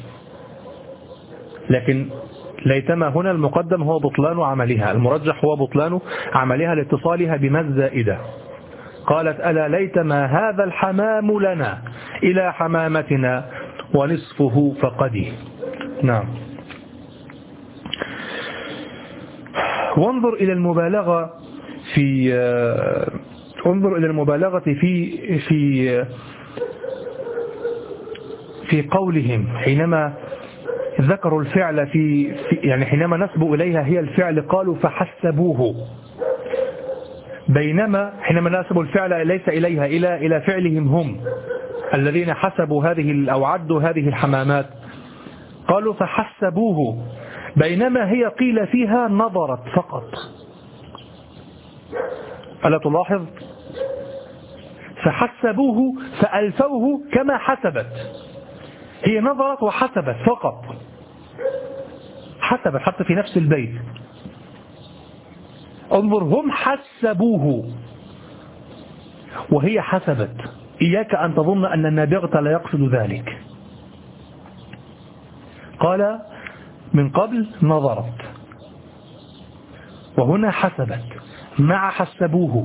لكن ليتما هنا المقدم هو بطلان عملها، المرجح هو بطلان عملها لاتصالها بما الزائدة. قالت ألا ليتما هذا الحمام لنا إلى حمامتنا ونصفه فقد. نعم. وانظر إلى المبالغة في انظر إلى المبالغة في في في قولهم حينما ذكروا الفعل في, في يعني حينما نسبوا إليها هي الفعل قالوا فحسبوه، بينما حينما نسبوا الفعل ليس إليها إلى إلى فعلهم هم الذين حسبوا هذه أو عدوا هذه الحمامات، قالوا فحسبوه، بينما هي قيل فيها نظرت فقط. ألا تلاحظ؟ فحسبوه فألفوه كما حسبت، هي نظرت وحسبت فقط، حسبت حتى في نفس البيت. انظر، هم حسبوه وهي حسبت، إياك أن تظن أن النابغة لا يقصد ذلك. قال من قبل نظرت، وهنا حسبت مع حسبوه.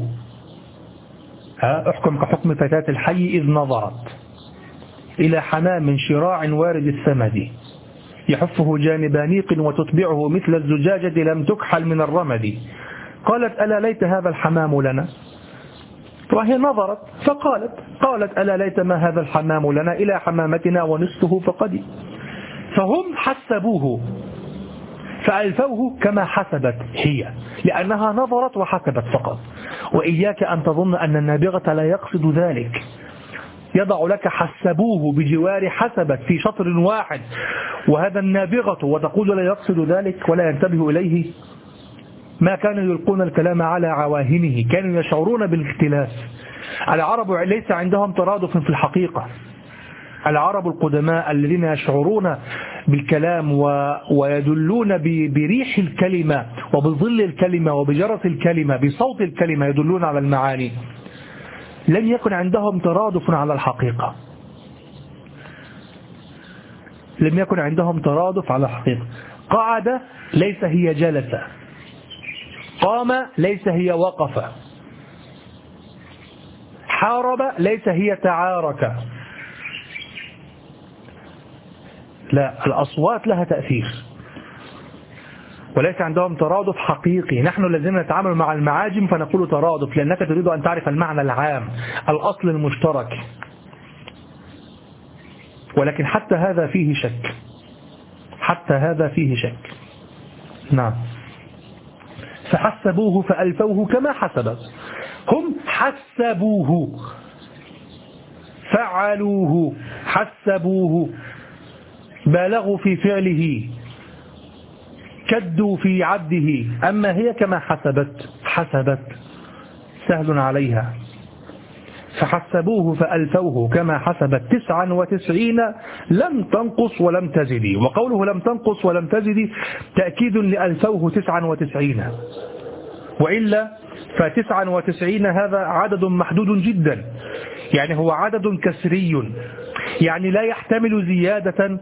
احكم كحكم فتاة الحي إذ نظرت إلى حمام شراع وارد الثمد يحفه جانب نيق وتتبعه مثل الزجاجة لم تكحل من الرمد. قالت ألا ليت هذا الحمام لنا، وهي نظرت فقالت قالت ألا ليت ما هذا الحمام لنا إلى حمامتنا ونصفه فقد. فهم حسبوه فألفوه كما حسبت هي، لأنها نظرت وحسبت فقط. وإياك أن تظن أن النابغة لا يقصد ذلك، يضع لك حسبوه بجوار حسبك في شطر واحد وهذا النابغة وتقول لا يقصد ذلك ولا ينتبه إليه؟ ما كانوا يلقون الكلام على عواهنه، كانوا يشعرون بالاختلاف. العرب ليس عندهم ترادف في الحقيقة. العرب القدماء الذين يشعرون بالكلام و... ويدلون ب... بريح الكلمة وبظل الكلمة وبجرس الكلمة بصوت الكلمة يدلون على المعاني، لم يكن عندهم ترادف على الحقيقة. لم يكن عندهم ترادف على الحقيقة. قعد ليس هي جلس، قام ليس هي وقف، حارب ليس هي تعارك. لا، الأصوات لها تأثير وليس عندهم ترادف حقيقي. نحن الذين نتعامل مع المعاجم فنقول ترادف لأنك تريد أن تعرف المعنى العام، الأصل المشترك، ولكن حتى هذا فيه شك، حتى هذا فيه شك. نعم. فحسبوه فألفوه كما حسب، هم حسبوه فعلوه، حسبوه بالغوا في فعله، كدوا في عده، أما هي كما حسبت، حسبت سهل عليها. فحسبوه فألفوه كما حسبت تسعا وتسعين لم تنقص ولم تزدي. وقوله لم تنقص ولم تزدي تأكيد لألفوه تسعا وتسعين، وإلا فتسعا وتسعين هذا عدد محدود جدا، يعني هو عدد كسري، يعني لا يحتمل زيادة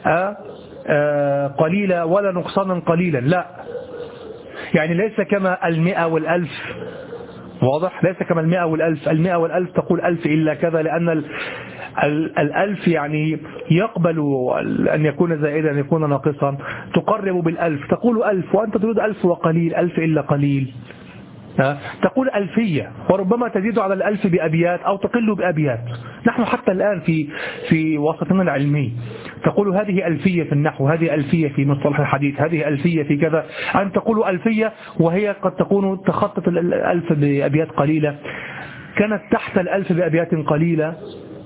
قليلة ولا نقصانا قليلا، لا، يعني ليس كما المئة والألف، واضح؟ ليس كما المئة والألف. المئة والألف تقول ألف إلا كذا، لأن ال ال الألف يعني يقبل أن يكون زائدا أن يكون ناقصا، تقرب بالألف، تقول ألف وأنت تريد ألف وقليل، ألف إلا قليل، تقول ألفية، وربما تزيد على الألف بأبيات أو تقل بأبيات. نحن حتى الآن في في وسطنا العلمي تقول هذه ألفية في النحو، هذه ألفية في مصطلح الحديث، هذه ألفية في كذا، أن تقول ألفية وهي قد تكون تخطط الألف بأبيات قليلة، كانت تحت الألف بأبيات قليلة،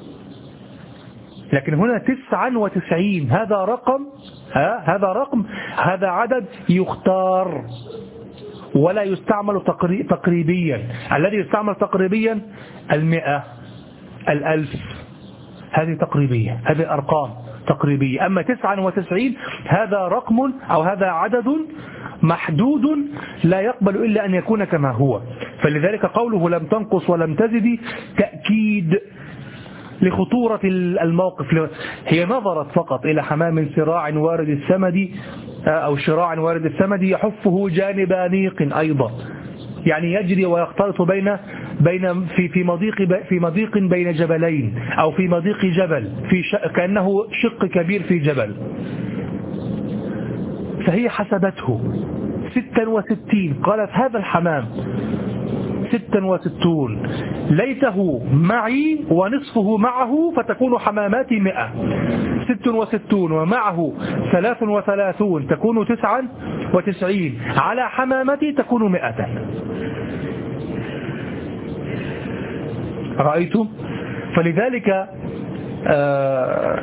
لكن هنا تسعا وتسعين هذا رقم، ها هذا رقم، هذا عدد يختار ولا يستعمل تقريبيا. الذي يستعمل تقريبيا المئة، الألف، هذه تقريبية، هذه أرقام تقريبية. أما تسعا وتسعين هذا رقم أو هذا عدد محدود لا يقبل إلا أن يكون كما هو. فلذلك قوله لم تنقص ولم تزد تأكيد لخطورة الموقف. هي نظرت فقط إلى حمام سراع وارد السمد أو شراع وارد السمد يحفه جانب أنيق أيضا، يعني يجري ويختلط بين بين في في مضيق في مضيق بين جبلين أو في مضيق جبل، في كأنه شق كبير في جبل. فهي حسبته ستا وستين، قالت هذا الحمام ستا وستون، ليته معي ونصفه معه فتكون حماماتي مئة، ست وستون ومعه ثلاث وثلاثون تكون تسعا وتسعين، على حمامتي تكون مئة. رأيتم؟ فلذلك آه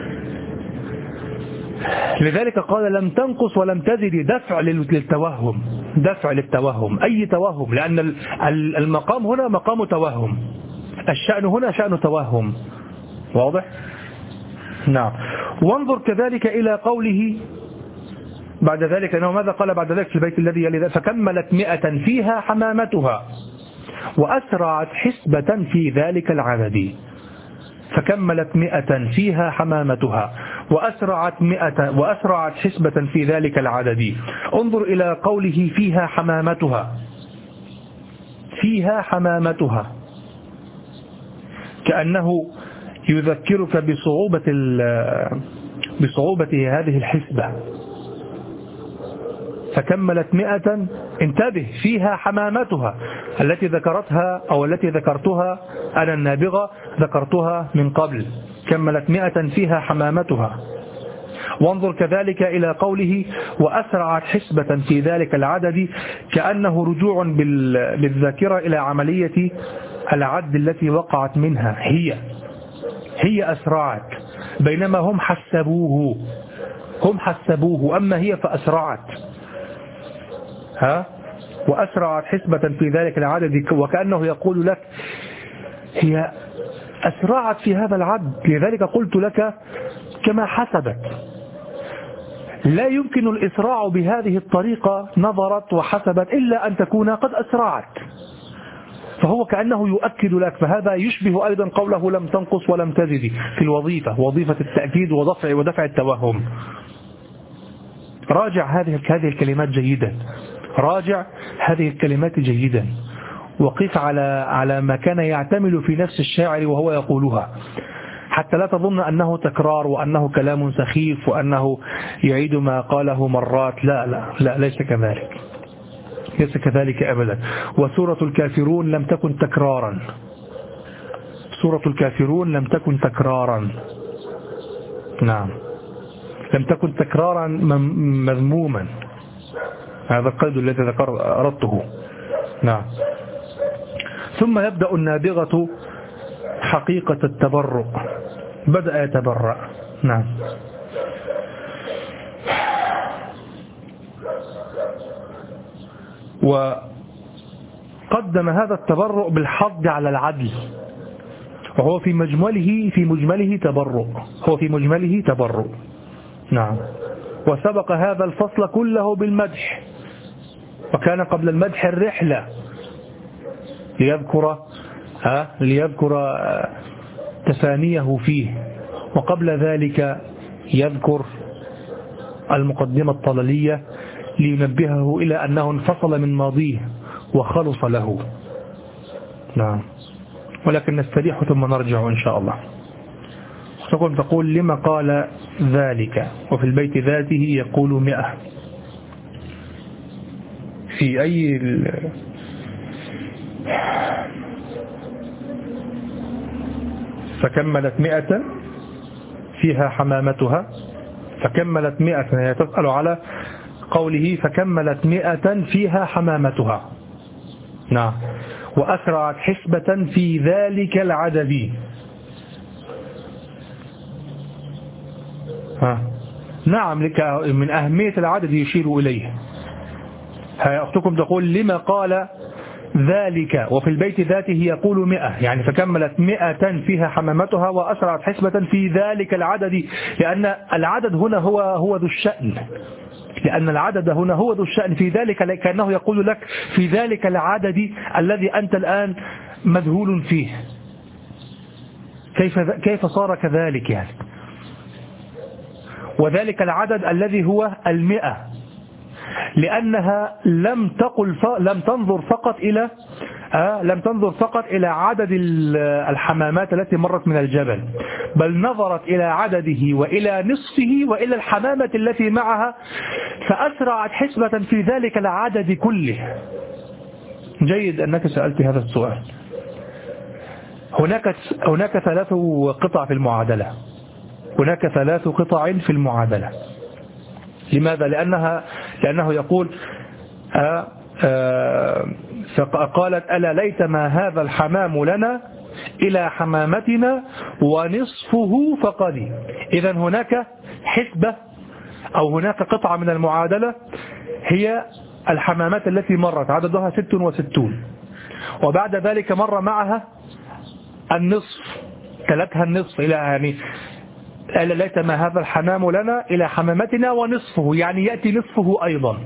لذلك قال لم تنقص ولم تزد، دفع للتوهم، دفع للتوهم، أي توهم، لأن المقام هنا مقام توهم، الشأن هنا شأن توهم، واضح؟ نعم. وانظر كذلك إلى قوله بعد ذلك، أنه ماذا قال بعد ذلك في البيت الذي يلي: فكملت مئة فيها حمامتها وأسرعت حسبة في ذلك العدد. فكملت مئة فيها حمامتها وأسرعت مئة وأسرعت حسبة في ذلك العدد. انظر إلى قوله فيها حمامتها، فيها حمامتها، كأنه يذكرك بصعوبة بصعوبة هذه الحسبة. فكملت مئة، انتبه، فيها حمامتها التي ذكرتها أو التي ذكرتها أنا النابغة، ذكرتها من قبل، كملت مئة فيها حمامتها. وانظر كذلك إلى قوله وأسرعت حسبة في ذلك العدد، كأنه رجوع بالذاكرة إلى عملية العد التي وقعت منها هي، هي أسرعت، بينما هم حسبوه هم حسبوه أما هي فأسرعت. ها وأسرعت حسبة في ذلك العدد، وكأنه يقول لك هي أسرعت في هذا العدد، لذلك قلت لك كما حسبت. لا يمكن الإسراع بهذه الطريقة، نظرت وحسبت، إلا أن تكون قد أسرعت. فهو كأنه يؤكد لك، فهذا يشبه أيضا قوله لم تنقص ولم تزد في الوظيفة، وظيفة التأكيد ودفع ودفع التوهم. راجع هذه هذه الكلمات جيدا، راجع هذه الكلمات جيدا، وقف على على ما كان يعتمل في نفس الشاعر وهو يقولها، حتى لا تظن أنه تكرار وأنه كلام سخيف وأنه يعيد ما قاله مرات. لا لا لا ليس كذلك، ليس كذلك أبدا. وسورة الكافرون لم تكن تكرارا، سورة الكافرون لم تكن تكرارا، نعم لم تكن تكرارا مذموما. هذا القيد الذي ذكر أردته. نعم. ثم يبدأ النابغة حقيقة التبرؤ، بدأ يتبرأ. نعم. وقدم هذا التبرؤ بالحض على العدل، وهو في مجمله في مجمله تبرؤ، هو في مجمله تبرؤ. نعم. وسبق هذا الفصل كله بالمدح، وكان قبل المدح الرحلة ليذكر ها ليذكر تفانيه فيه، وقبل ذلك يذكر المقدمة الطللية لينبهه إلى أنه انفصل من ماضيه وخلص له. نعم. ولكن نستريح ثم نرجع إن شاء الله. تقول تقول لما قال ذلك وفي البيت ذاته يقول مئة، في أي ال... فكملت مئة فيها حمامتها، فكملت مئة، هي تسأل على قوله فكملت مئة فيها حمامتها. نعم. وأسرعت حسبة في ذلك العدد. ها. نعم، لك من أهمية العدد يشير إليه. هاي أختكم تقول لما قال ذلك وفي البيت ذاته يقول مئة، يعني فكملت مئة فيها حمامتها وأسرعت حسبة في ذلك العدد، لأن العدد هنا هو هو ذو الشأن، لأن العدد هنا هو ذو الشأن في ذلك، كأنه يقول لك في ذلك العدد الذي أنت الآن مذهول فيه، كيف كيف صار كذلك يعني. وذلك العدد الذي هو المئة، لأنها لم تقل لم تنظر فقط إلى آه لم تنظر فقط إلى عدد الحمامات التي مرت من الجبل، بل نظرت إلى عدده وإلى نصفه وإلى الحمامة التي معها، فأسرعت حسبة في ذلك العدد كله. جيد أنك سألت هذا السؤال. هناك هناك ثلاث قطع في المعادلة، هناك ثلاث قطع في المعادلة. لماذا؟ لأنها لأنه يقول آه آه فقالت ألا ليت ما هذا الحمام لنا إلى حمامتنا ونصفه فقد. إذا هناك حسبة أو هناك قطعة من المعادلة هي الحمامات التي مرت عددها ست وستون، وبعد ذلك مر معها النصف، تلتها النصف إلى يعني ألا ليت ما هذا الحمام لنا إلى حمامتنا ونصفه، يعني يأتي نصفه أيضا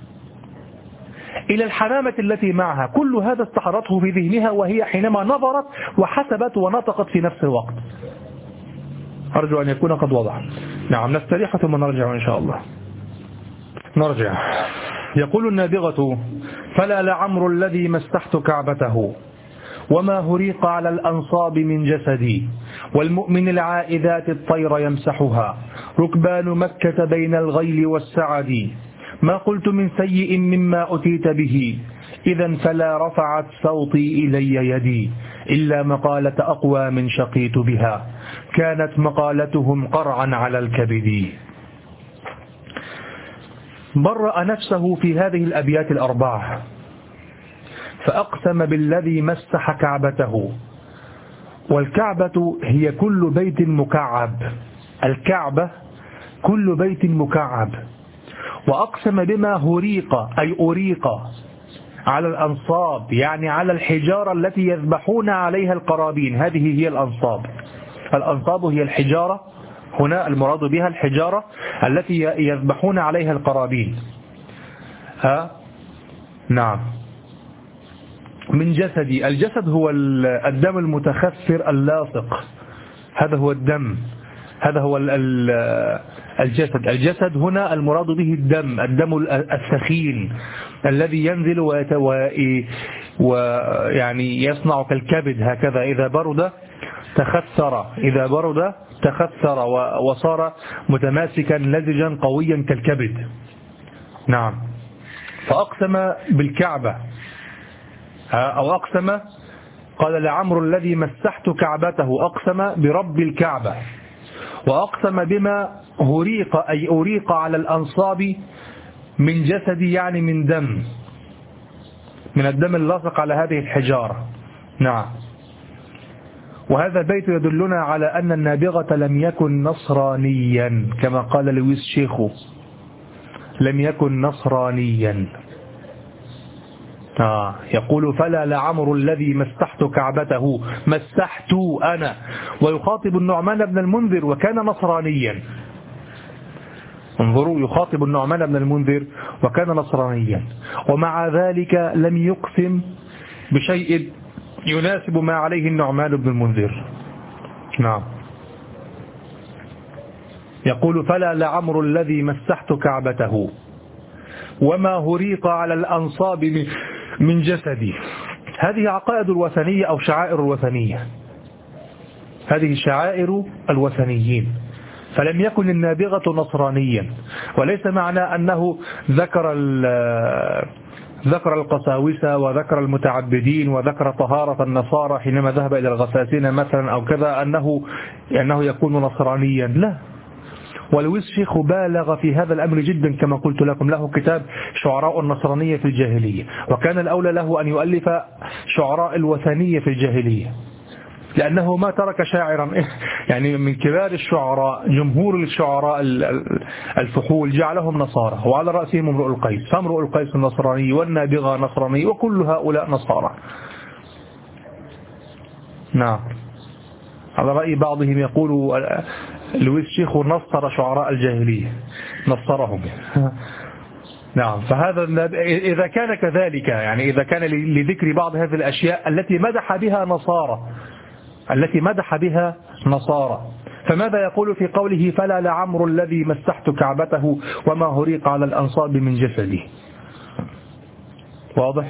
إلى الحمامة التي معها. كل هذا استحضرته في ذهنها وهي حينما نظرت وحسبت ونطقت في نفس الوقت. أرجو أن يكون قد وضح. نعم. نستريح ثم نرجع إن شاء الله. نرجع. يقول النابغة فلا لعمر الذي مسحت كعبته وما هريق على الأنصاب من جسدي، والمؤمن العائذات الطير يمسحها ركبان مكة بين الغيل والسعد، ما قلت من سيء مما أتيت به إذا فلا رفعت صوتي إلي يدي إلا مقالة أقوى من شقيت بها كانت مقالتهم قرعا على الكبد. برأ نفسه في هذه الأبيات الأربعة، فأقسم بالذي مسح كعبته والكعبة هي كل بيت مكعب، الكعبة كل بيت مكعب. وأقسم بما هريق أي أريق على الأنصاب، يعني على الحجارة التي يذبحون عليها القرابين، هذه هي الأنصاب. الأنصاب هي الحجارة، هنا المراد بها الحجارة التي يذبحون عليها القرابين. ها نعم. من جسدي، الجسد هو الدم المتخثر اللاصق، هذا هو الدم، هذا هو الجسد. الجسد هنا المراد به الدم، الدم الثخين الذي ينزل ويعني يصنع كالكبد هكذا، إذا برد تخثر، إذا برد تخثر وصار متماسكا لزجا قويا كالكبد. نعم. فأقسم بالكعبة أو أقسم، قال لعمر الذي مسحت كعبته، أقسم برب الكعبة. وأقسم بما هريق أي أريق على الأنصاب من جسدي، يعني من دم، من الدم اللاصق على هذه الحجارة. نعم. وهذا البيت يدلنا على أن النابغة لم يكن نصرانيا كما قال لويس شيخو، لم يكن نصرانيا. آه يقول فلا لعمر الذي مسحت كعبته، مسحت أنا، ويخاطب النعمان بن المنذر وكان نصرانيا. انظروا، يخاطب النعمان بن المنذر وكان نصرانيا، ومع ذلك لم يقسم بشيء يناسب ما عليه النعمان بن المنذر. نعم. يقول فلا لعمر الذي مسحت كعبته وما هريق على الأنصاب من جسدي. هذه عقائد الوثنية أو شعائر الوثنية، هذه شعائر الوثنيين. فلم يكن النابغة نصرانيا، وليس معنى أنه ذكر ذكر القساوسة وذكر المتعبدين وذكر طهارة النصارى حينما ذهب إلى الغساسين مثلا أو كذا أنه أنه يكون نصرانيا، لا. ولويس شيخ بالغ في هذا الأمر جدا، كما قلت لكم له كتاب شعراء النصرانية في الجاهلية، وكان الأولى له أن يؤلف شعراء الوثنية في الجاهلية، لأنه ما ترك شاعرا يعني من كبار الشعراء، جمهور الشعراء الفحول جعلهم نصارى، وعلى رأسهم امرؤ القيس، فامرؤ القيس النصراني والنابغة نصراني وكل هؤلاء نصارى. نعم. على رأي بعضهم يقول لويس شيخ نصر شعراء الجاهلية، نصرهم. نعم. فهذا إذا كان كذلك، يعني إذا كان لذكر بعض هذه الأشياء التي مدح بها نصارى، التي مدح بها نصارى، فماذا يقول في قوله فلا لعمر الذي مسحت كعبته وما هريق على الأنصاب من جسدي؟ واضح.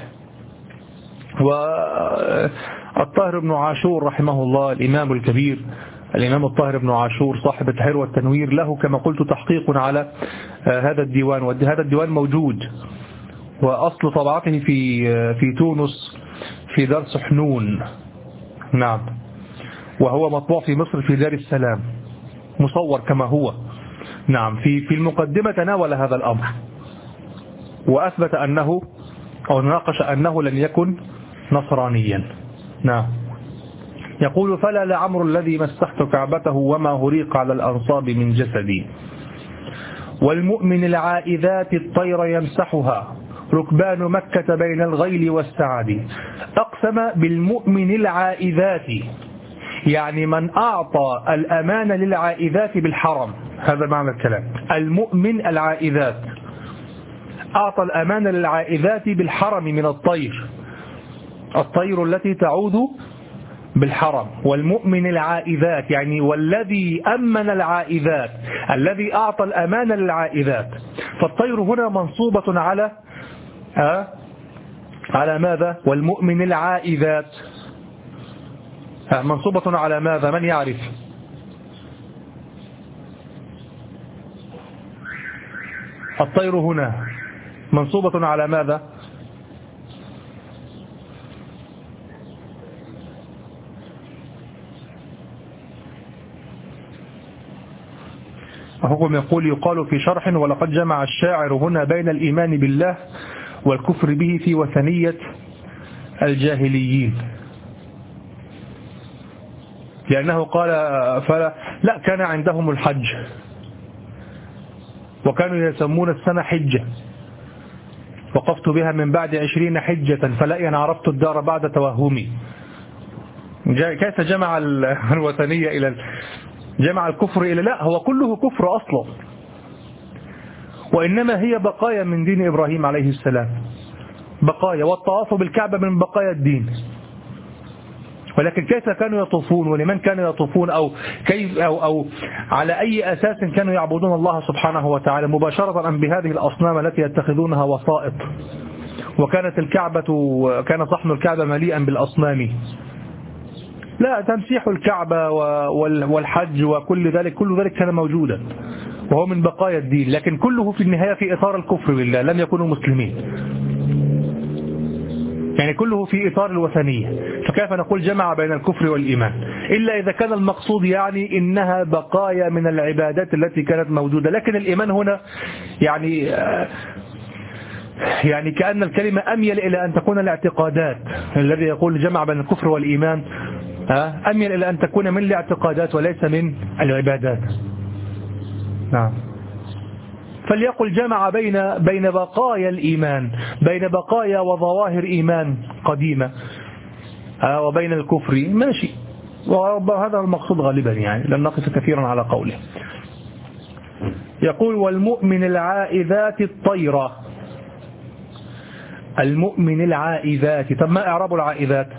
والطاهر بن عاشور رحمه الله، الإمام الكبير الإمام الطاهر بن عاشور صاحب التحرير والتنوير، له كما قلت تحقيق على هذا الديوان، وهذا الديوان موجود، وأصل طبعته في في تونس في دار سحنون. نعم. وهو مطبوع في مصر في دار السلام، مصور كما هو. نعم. في في المقدمة تناول هذا الأمر وأثبت أنه أو ناقش أنه لم يكن نصرانيا. نعم. يقول فلا لعمر الذي مسحت كعبته وما هريق على الأنصاب من جسدي. والمؤمن العائذات الطير يمسحها ركبان مكة بين الغيل والسعد. أقسم بالمؤمن العائذات، يعني من أعطى الأمان للعائذات بالحرم، هذا معنى الكلام. المؤمن العائذات أعطى الأمان للعائذات بالحرم من الطير، الطير التي تعود بالحرم. والمؤمن العائذات يعني والذي أمن العائذات، الذي أعطى الأمان للعائذات. فالطير هنا منصوبة على أه؟ على ماذا؟ والمؤمن العائذات منصوبة على ماذا؟ من يعرف؟ الطير هنا منصوبة على ماذا؟ أخوكم يقول يقال في شرح ولقد جمع الشاعر هنا بين الإيمان بالله والكفر به في وثنية الجاهليين. لأنه قال فلا لا كان عندهم الحج وكانوا يسمون السنة حجة، وقفت بها من بعد عشرين حجة فلا أن عرفت الدار بعد توهمي. كيف جمع الوثنية إلى جمع الكفر إلى لا هو كله كفر أصلا، وإنما هي بقايا من دين إبراهيم عليه السلام، بقايا، والطواف بالكعبة من بقايا الدين. ولكن كيف كانوا يطوفون ولمن كانوا يطوفون أو كيف أو أو على أي أساس كانوا يعبدون الله سبحانه وتعالى مباشرة أم بهذه الأصنام التي يتخذونها وسائط؟ وكانت الكعبة كان صحن الكعبة مليئا بالأصنام. لا، تمسيح الكعبة والحج وكل ذلك كل ذلك كان موجودا وهو من بقايا الدين، لكن كله في النهاية في إطار الكفر بالله، لم يكونوا مسلمين، يعني كله في إطار الوثنية. فكيف نقول جمع بين الكفر والإيمان إلا إذا كان المقصود يعني إنها بقايا من العبادات التي كانت موجودة. لكن الإيمان هنا يعني يعني كأن الكلمة أميل إلى أن تكون الاعتقادات، الذي يقول جمع بين الكفر والإيمان أميل إلى أن تكون من الاعتقادات وليس من العبادات. نعم. فليقل جمع بين بين بقايا الإيمان، بين بقايا وظواهر إيمان قديمة وبين الكفر، ماشي، وهذا المقصود غالبا، يعني لم نقف كثيرا على قوله. يقول والمؤمن العائذات الطيرة، المؤمن العائذات. طب ما إعراب العائذات؟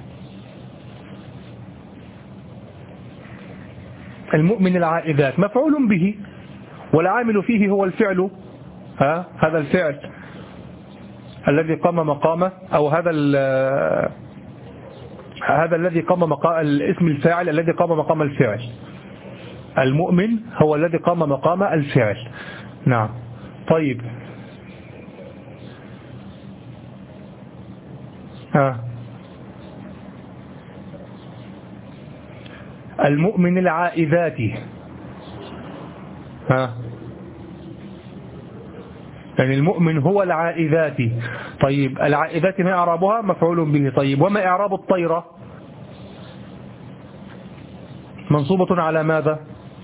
المؤمن العائذات مفعول به والعامل فيه هو الفعل، ها هذا الفعل الذي قام مقامه، أو هذا هذا الذي قام مقام الاسم الفاعل الذي قام مقام الفعل. المؤمن هو الذي قام مقام الفعل. نعم. طيب، ها المؤمن العائذات، ها يعني المؤمن هو العائذات. طيب العائذات ما إعرابها؟ مفعول به. طيب وما إعراب الطيرة؟ منصوبة على ماذا؟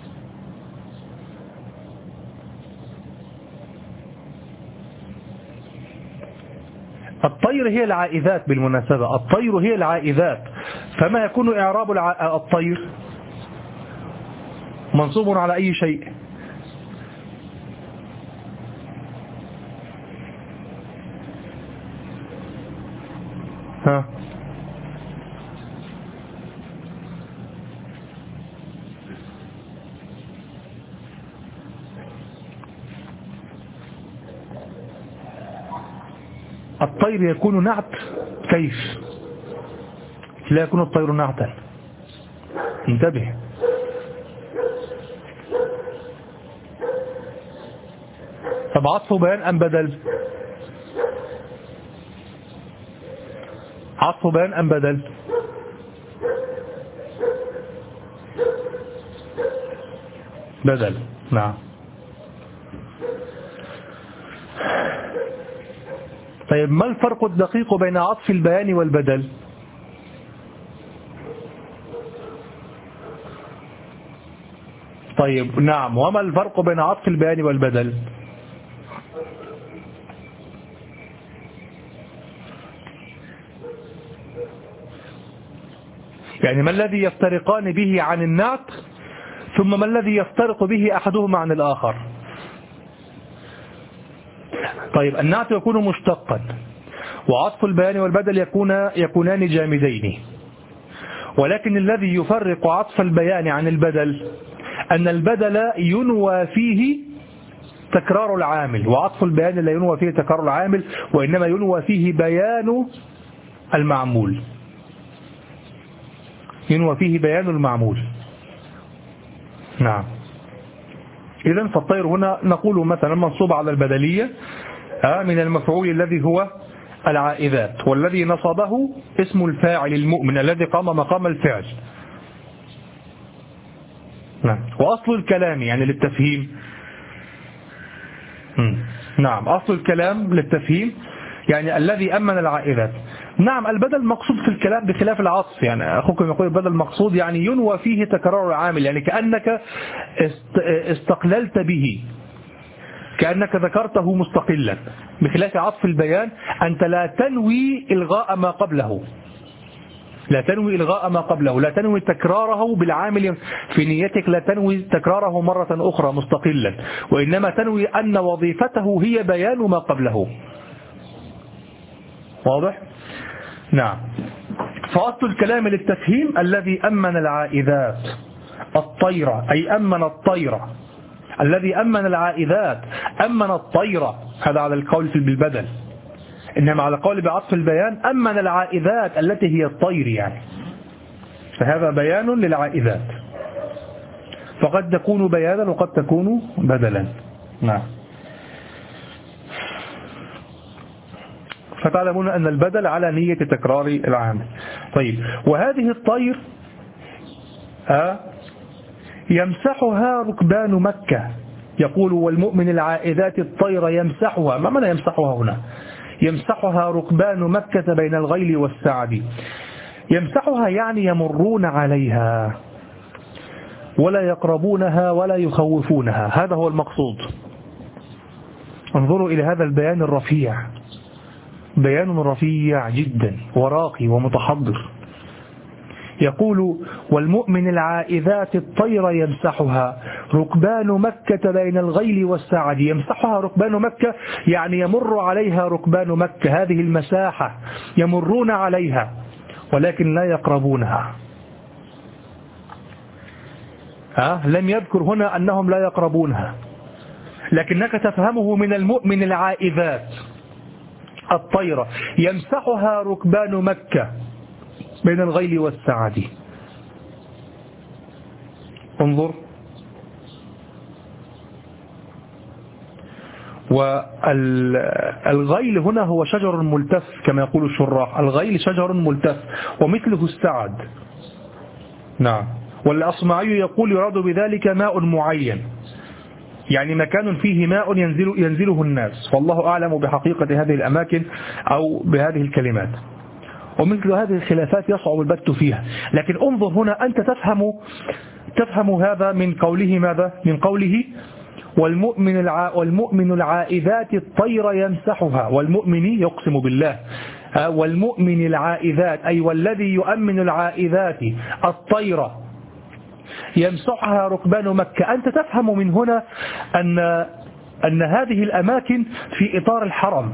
الطير هي العائذات بالمناسبة، الطير هي العائذات، فما يكون إعراب الع... الطير منصوب على أي شيء؟ ها الطير يكون نعت؟ كيف لا يكون الطير نعتا؟ انتبه. طب عطف بيان أم بدل؟ عطف بيان أم بدل؟ بدل. نعم. طيب ما الفرق الدقيق بين عطف البيان والبدل؟ طيب نعم، وما الفرق بين عطف البيان والبدل؟ يعني ما الذي يفترقان به عن النعت، ثم ما الذي يفترق به أحدهما عن الآخر؟ طيب النعت يكون مشتقا، وعطف البيان والبدل يكون يكونان جامدين، ولكن الذي يفرق عطف البيان عن البدل أن البدل ينوى فيه تكرار العامل، وعطف البيان لا ينوى فيه تكرار العامل، وإنما ينوى فيه بيان المعمول، ينوى فيه بيان المعمول. نعم. إذن فالطير هنا نقول مثلا منصوب على البدلية من المفعول الذي هو العائذات، والذي نصبه اسم الفاعل المؤمن الذي قام مقام الفعل. نعم. وأصل الكلام يعني للتفهيم. نعم، أصل الكلام للتفهيم يعني الذي أمن العائذات. نعم البدل مقصود في الكلام بخلاف العطف، يعني أخوكم يقول البدل مقصود يعني ينوى فيه تكرار العامل، يعني كأنك استقللت به، كأنك ذكرته مستقلا، بخلاف عطف البيان أنت لا تنوي إلغاء ما قبله، لا تنوي إلغاء ما قبله، لا تنوي تكراره بالعامل في نيتك، لا تنوي تكراره مرة أخرى مستقلا، وإنما تنوي أن وظيفته هي بيان ما قبله. واضح؟ نعم. فأصل الكلام للتفهيم الذي أمن العائذات الطيرة، أي أمن الطيرة، الذي أمن العائذات أمن الطيرة، هذا على القول في بالبدل، إنما على قول بعطف البيان أمن العائذات التي هي الطير يعني، فهذا بيان للعائذات، فقد تكون بيانا وقد تكون بدلا. نعم. فتعلمون أن البدل على نية تكرار العامل. طيب، وهذه الطير أه يمسحها ركبان مكة، يقول والمؤمن العائذات الطير يمسحها. ما معنى يمسحها هنا؟ يمسحها ركبان مكة بين الغيل والسعد. يمسحها يعني يمرون عليها ولا يقربونها ولا يخوفونها، هذا هو المقصود. انظروا إلى هذا البيان الرفيع، بيان رفيع جدا وراقي ومتحضر. يقول والمؤمن العائذات الطير يمسحها ركبان مكة بين الغيل والسعد. يمسحها ركبان مكة يعني يمر عليها ركبان مكة، هذه المساحة يمرون عليها ولكن لا يقربونها. ها؟ لم يذكر هنا أنهم لا يقربونها، لكنك تفهمه من المؤمن العائذات الطيرة يمسحها ركبان مكة بين الغيل والسعد. انظر، والغيل هنا هو شجر ملتف كما يقول الشراح، الغيل شجر ملتف ومثله السعد. نعم. والأصمعي يقول يراد بذلك ماء معين، يعني مكان فيه ماء ينزل ينزله الناس، والله أعلم بحقيقة هذه الأماكن أو بهذه الكلمات. ومثل هذه الخلافات يصعب البت فيها، لكن انظر هنا أنت تفهم تفهم هذا من قوله ماذا؟ من قوله والمؤمن الع... والمؤمن العائذات الطير يمسحها، والمؤمن يقسم بالله، والمؤمن العائذات أي والذي يؤمن العائذات الطير يمسحها ركبان مكة. أنت تفهم من هنا أن أن هذه الأماكن في إطار الحرم،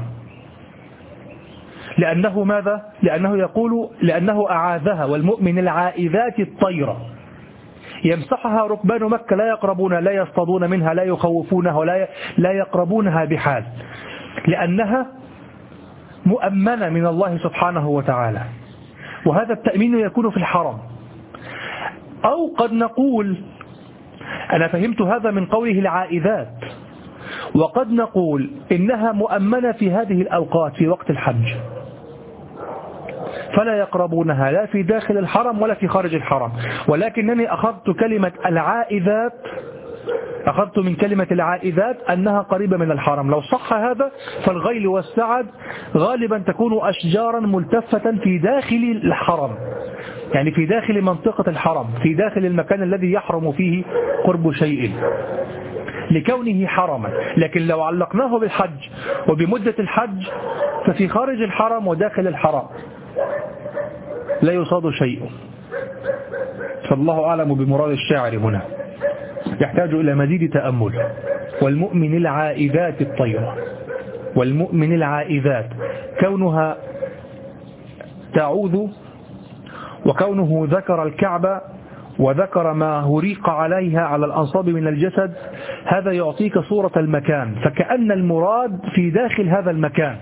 لأنه ماذا؟ لأنه يقول لأنه أعاذها والمؤمن العائذات الطيرة يمسحها ركبان مكة، لا يقربونها، لا يصطادون منها، لا يخوفونها، ولا لا يقربونها بحال، لأنها مؤمنة من الله سبحانه وتعالى، وهذا التأمين يكون في الحرم. أو قد نقول أنا فهمت هذا من قوله العائذات، وقد نقول إنها مؤمنة في هذه الأوقات في وقت الحج، فلا يقربونها لا في داخل الحرم ولا في خارج الحرم. ولكنني أخذت كلمة العائذات، أخذت من كلمة العائذات أنها قريبة من الحرم. لو صح هذا فالغيل والسعد غالبا تكون أشجارا ملتفة في داخل الحرم، يعني في داخل منطقة الحرم، في داخل المكان الذي يحرم فيه قرب شيء لكونه حرما. لكن لو علقناه بالحج وبمدة الحج ففي خارج الحرم وداخل الحرم لا يصاد شيء. فالله أعلم بمراد الشاعر هنا، يحتاج إلى مزيد تأمل. والمؤمن العائذات الطيرة، والمؤمن العائذات كونها تعوذ، وكونه ذكر الكعبة وذكر ما هريق عليها على الأنصاب من الجسد، هذا يعطيك صورة المكان، فكأن المراد في داخل هذا المكان.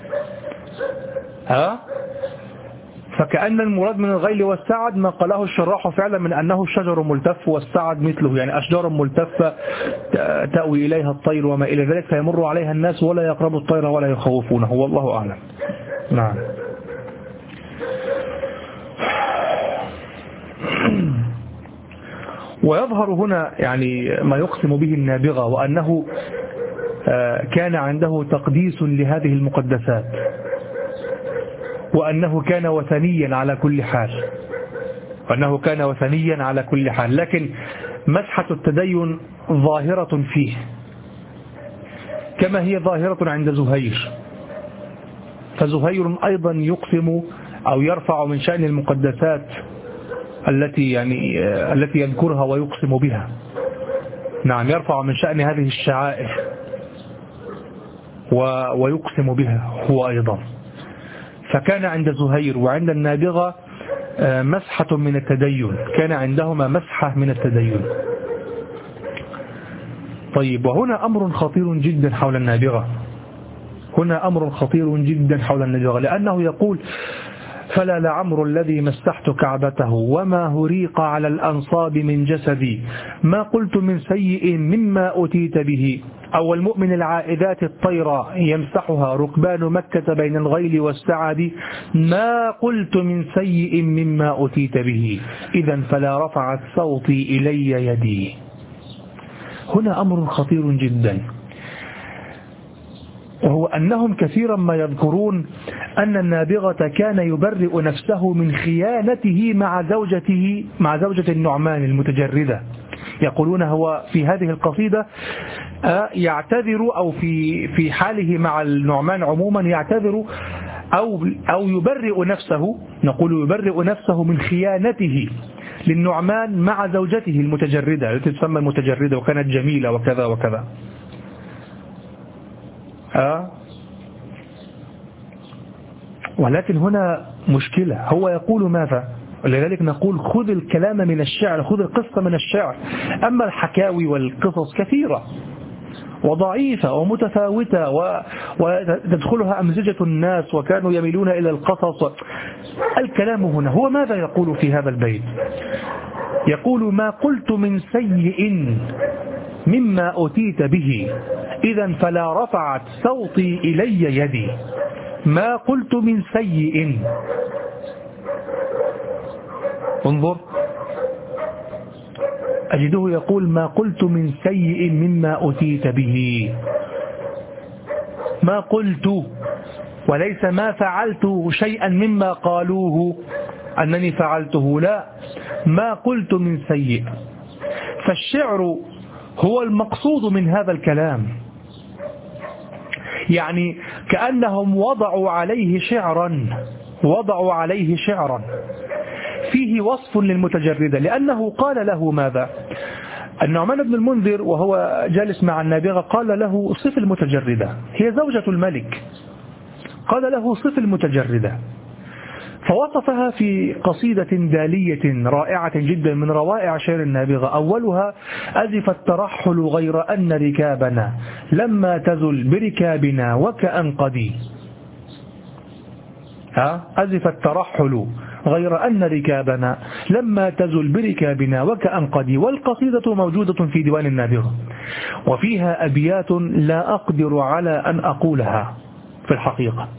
ها؟ فكأن المراد من الغيل والسعد ما قاله الشراح فعلا من أنه الشجر ملتف والسعد مثله، يعني أشجار ملتفة تأوي إليها الطير وما إلى ذلك، فيمر عليها الناس ولا يقربوا الطير ولا يخوفونه، والله أعلم. نعم. ويظهر هنا يعني ما يقسم به النابغة، وأنه كان عنده تقديس لهذه المقدسات، وأنه كان وثنيا على كل حال وأنه كان وثنيا على كل حال لكن مسحة التدين ظاهرة فيه كما هي ظاهرة عند زهير. فزهير أيضا يقسم أو يرفع من شأن المقدسات التي يعني التي يذكرها ويقسم بها. نعم، يرفع من شأن هذه الشعائر ويقسم بها هو أيضا. فكان عند زهير وعند النابغة مسحة من التدين، كان عندهما مسحة من التدين. طيب، وهنا أمر خطير جدا حول النابغة، هنا أمر خطير جدا حول النابغة، لأنه يقول: فلا لعمر الذي مسحت كعبته وما هريق على الأنصاب من جسدي ما قلت من سيء مما أتيت به. أو المؤمن العائدات الطير يمسحها ركبان مكة بين الغيل والسعد ما قلت من سيء مما أتيت به إذا فلا رفعت صوتي إلي يدي. هنا أمر خطير جدا، وهو أنهم كثيرا ما يذكرون أن النابغة كان يبرئ نفسه من خيانته مع زوجته مع زوجة النعمان المتجردة. يقولون هو في هذه القصيدة يعتذر، أو في في حاله مع النعمان عموما يعتذر أو أو يبرئ نفسه، نقول يبرئ نفسه من خيانته للنعمان مع زوجته المتجردة التي تسمى المتجردة وكانت جميلة وكذا وكذا. أه؟ ولكن هنا مشكلة، هو يقول ماذا؟ ولذلك نقول خذ الكلام من الشعر، خذ القصة من الشعر. أما الحكاوي والقصص كثيرة وضعيفة ومتفاوتة وتدخلها أمزجة الناس وكانوا يميلون إلى القصص. الكلام هنا هو ماذا يقول في هذا البيت؟ يقول: ما قلت من سيء مما أتيت به إذا فلا رفعت صوتي إلي يدي. ما قلت من سيء، انظر، أجده يقول: ما قلت من سيء مما أتيت به. ما قلت، وليس ما فعلت شيئا مما قالوه أنني فعلته، لا، ما قلت من سيء. فالشعر هو المقصود من هذا الكلام، يعني كأنهم وضعوا عليه شعرا وضعوا عليه شعرا فيه وصف للمتجردة، لأنه قال له ماذا؟ النعمان بن المنذر وهو جالس مع النابغة قال له: صف المتجردة، هي زوجة الملك، قال له: صف المتجردة، فوصفها في قصيدة دالية رائعة جدا من روائع شعر النابغة. أولها: أزف الترحل غير أن ركابنا لما تزل بركابنا وكأنقدي. ها أزف الترحل غير أن ركابنا لما تزل بركابنا وكأنقدي. والقصيدة موجودة في ديوان النابغة، وفيها أبيات لا أقدر على أن أقولها، في الحقيقة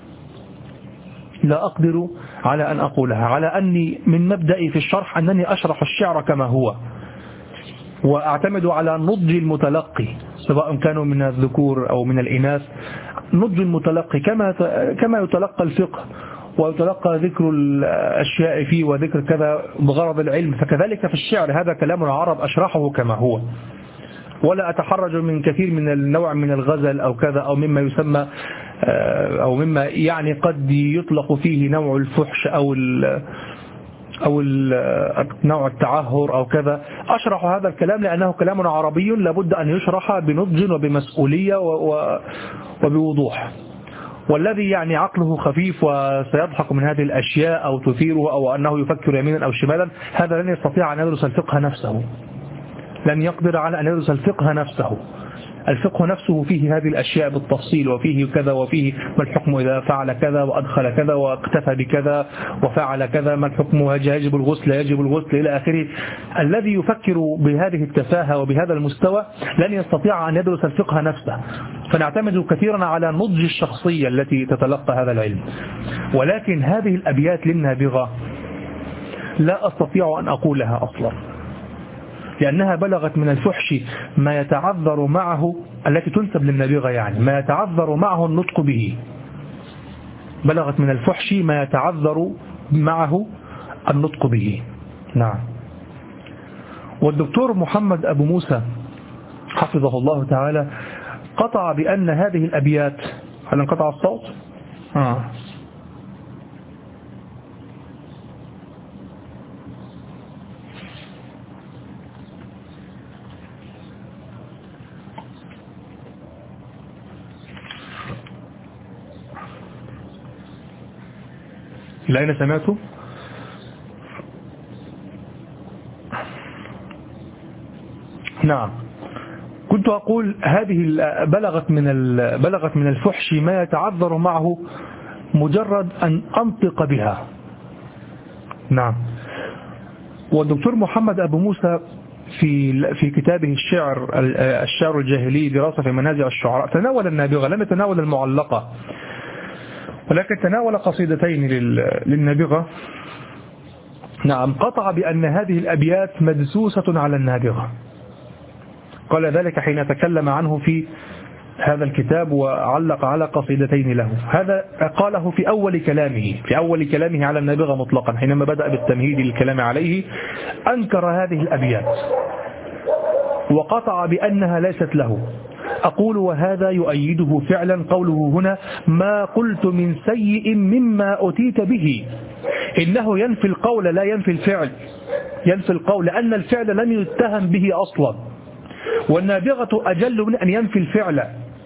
لا أقدر على أن أقولها، على أني من مبدئي في الشرح أنني أشرح الشعر كما هو، وأعتمد على نضج المتلقي سواء كانوا من الذكور أو من الإناث. نضج المتلقي كما كما يتلقى الفقه ويتلقى ذكر الأشياء فيه وذكر كذا بغرض العلم، فكذلك في الشعر هذا كلام العرب أشرحه كما هو، ولا أتحرج من كثير من النوع من الغزل أو كذا أو مما يسمى أو مما يعني قد يطلق فيه نوع الفحش أو ال أو نوع التعهر أو كذا. أشرح هذا الكلام لأنه كلام عربي لابد أن يشرح بنضج وبمسؤولية وبوضوح. والذي يعني عقله خفيف وسيضحك من هذه الأشياء أو تثيره أو أنه يفكر يمينا أو شمالا، هذا لن يستطيع أن يدرس الفقه نفسه، لن يقدر على أن يدرس الفقه نفسه. الفقه نفسه فيه هذه الأشياء بالتفصيل، وفيه كذا، وفيه ما الحكم إذا فعل كذا وأدخل كذا واكتفى بكذا وفعل كذا، ما الحكم يجب الغسل يجب الغسل إلى آخره. الذي يفكر بهذه التفاهة وبهذا المستوى لن يستطيع أن يدرس الفقه نفسه. فنعتمد كثيرا على نضج الشخصية التي تتلقى هذا العلم. ولكن هذه الأبيات للنابغة لا أستطيع أن أقولها أصلا، لأنها بلغت من الفحش ما يتعذر معه، التي تنسب للنابغة يعني ما يتعذر معه النطق به، بلغت من الفحش ما يتعذر معه النطق به. نعم. والدكتور محمد أبو موسى حفظه الله تعالى قطع بأن هذه الأبيات، هل انقطع الصوت؟ آه. إلى أين سمعتوا؟ نعم. كنت أقول هذه بلغت من بلغت من الفحش ما يتعذر معه مجرد أن أنطق بها. نعم. والدكتور محمد أبو موسى في في كتابه الشعر الشعر الجاهلي دراسة في منازع الشعراء تناول النابغة، لم يتناول المعلقة، ولكن تناول قصيدتين للنابغة. نعم. قطع بأن هذه الأبيات مدسوسة على النابغة، قال ذلك حين تكلم عنه في هذا الكتاب وعلق على قصيدتين له. هذا قاله في أول كلامه في أول كلامه على النابغة مطلقا، حينما بدأ بالتمهيد للكلام عليه أنكر هذه الأبيات وقطع بأنها ليست له. أقول وهذا يؤيده فعلا قوله هنا ما قلت من سيء مما أتيت به، إنه ينفي القول لا ينفي الفعل، ينفي القول لأن الفعل لم يتهم به أصلا، والنابغة أجل من أن ينفي الفعل.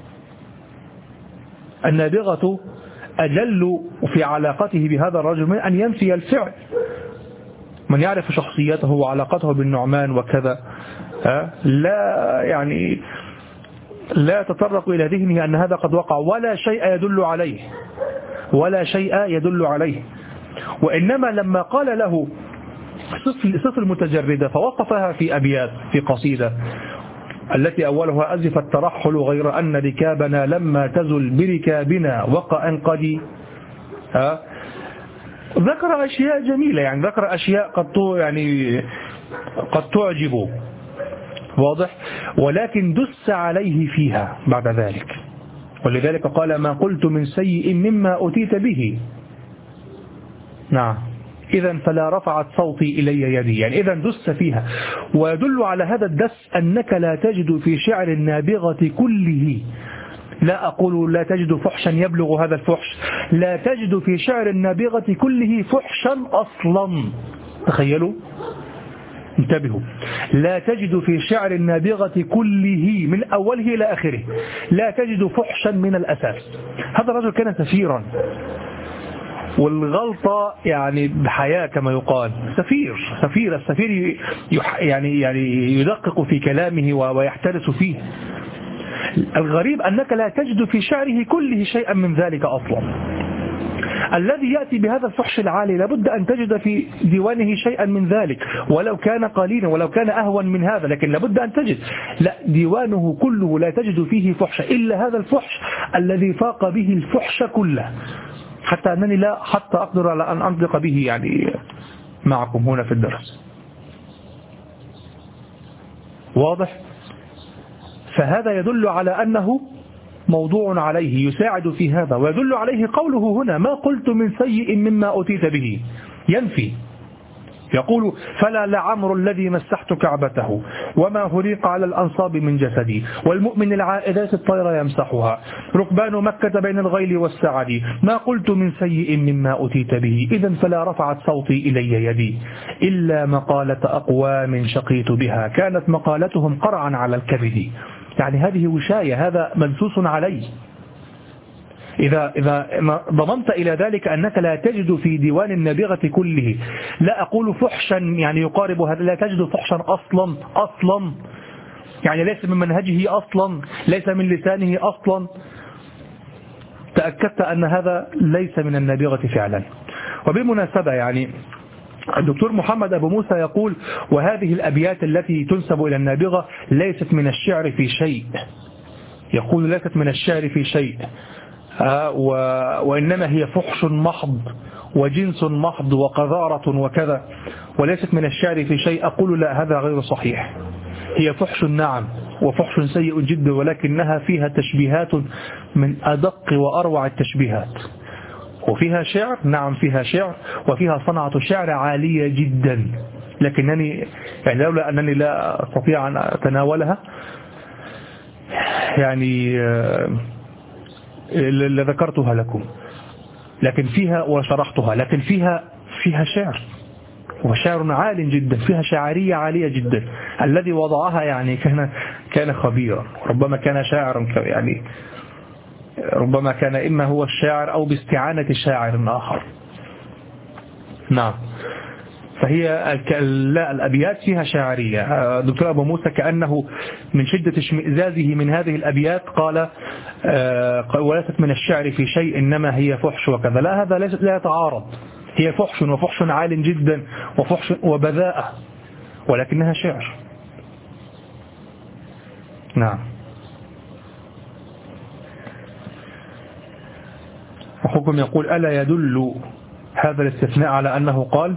النابغة أجل في علاقته بهذا الرجل من أن ينفي الفعل. من يعرف شخصيته وعلاقته بالنعمان وكذا لا يعني لا يتطرق إلى ذهنه أن هذا قد وقع، ولا شيء يدل عليه ولا شيء يدل عليه. وإنما لما قال له صف المتجردة فوقفها في أبيات في قصيدة التي أولها أزف الترحل غير أن ركابنا لما تزل بركابنا وقع قد ذكر أشياء جميلة، يعني ذكر أشياء قد يعني قد تعجب، واضح، ولكن دس عليه فيها بعد ذلك، ولذلك قال ما قلت من سيء مما أتيت به. نعم. إذا فلا رفعت صوتي إلي يدي، يعني إذا دس فيها. ويدل على هذا الدس أنك لا تجد في شعر النابغة كله، لا أقول لا تجد فحشا يبلغ هذا الفحش، لا تجد في شعر النابغة كله فحشا أصلا. تخيلوا، انتبهوا، لا تجد في شعر النابغة كله من أوله إلى آخره لا تجد فحشا من الأساس. هذا الرجل كان سفيرا، والغلطة يعني بحياة كما يقال، سفير سفير السفير يعني يعني يدقق في كلامه ويحترس فيه. الغريب أنك لا تجد في شعره كله شيئا من ذلك أصلا. الذي يأتي بهذا الفحش العالي لابد أن تجد في ديوانه شيئا من ذلك، ولو كان قليلا ولو كان أهون من هذا، لكن لابد أن تجد. لا، ديوانه كله لا تجد فيه فحش إلا هذا الفحش الذي فاق به الفحش كله، حتى أنني لا حتى أقدر على أن أنطق به يعني معكم هنا في الدرس. واضح؟ فهذا يدل على أنه موضوع عليه، يساعد في هذا، ويدل عليه قوله هنا ما قلت من سيء مما أتيت به، ينفي. يقول فلا لعمر الذي مسحت كعبته وما هريق على الأنصاب من جسدي والمؤمن العائدات الطير يمسحها ركبان مكة بين الغيل والسعد ما قلت من سيء مما أتيت به إذا فلا رفعت صوتي إلي يدي إلا مقالة أقوام شقيت بها كانت مقالتهم قرعا على الكبد. يعني هذه وشاية، هذا مدسوس عليه. إذا إذا ضمنت إلى ذلك أنك لا تجد في ديوان النابغة كله، لا أقول فحشا يعني يقارب هذا، لا تجد فحشا أصلا أصلا يعني ليس من منهجه أصلا، ليس من لسانه أصلا، تأكدت أن هذا ليس من النابغة فعلا. وبالمناسبة يعني الدكتور محمد أبو موسى يقول وهذه الأبيات التي تنسب إلى النابغة ليست من الشعر في شيء، يقول ليست من الشعر في شيء، وإنما هي فحش محض وجنس محض وقذارة وكذا وليست من الشعر في شيء، أقول لا، هذا غير صحيح. هي فحش نعم، وفحش سيء جدا، ولكنها فيها تشبيهات من أدق وأروع التشبيهات. وفيها شعر، نعم فيها شعر، وفيها صنعة شعر عالية جدا، لكنني يعني لولا أنني لا أستطيع أن أتناولها يعني لذكرتها لكم، لكن فيها وشرحتها، لكن فيها فيها شعر، وشعر عال جدا، فيها شاعرية عالية جدا. الذي وضعها يعني كان كان خبيرا، ربما كان شاعرا يعني، ربما كان إما هو الشاعر أو باستعانة شاعر آخر. نعم. فهي لا، الأبيات فيها شاعرية. دكتور أبو موسى كأنه من شدة اشمئزازه من هذه الأبيات قال وليست من الشعر في شيء إنما هي فحش وكذا. لا، هذا لا يتعارض، هي فحش، وفحش عال جدا، وفحش وبذاءة، ولكنها شعر. نعم. أخوكم يقول ألا يدل هذا الاستثناء على أنه قال؟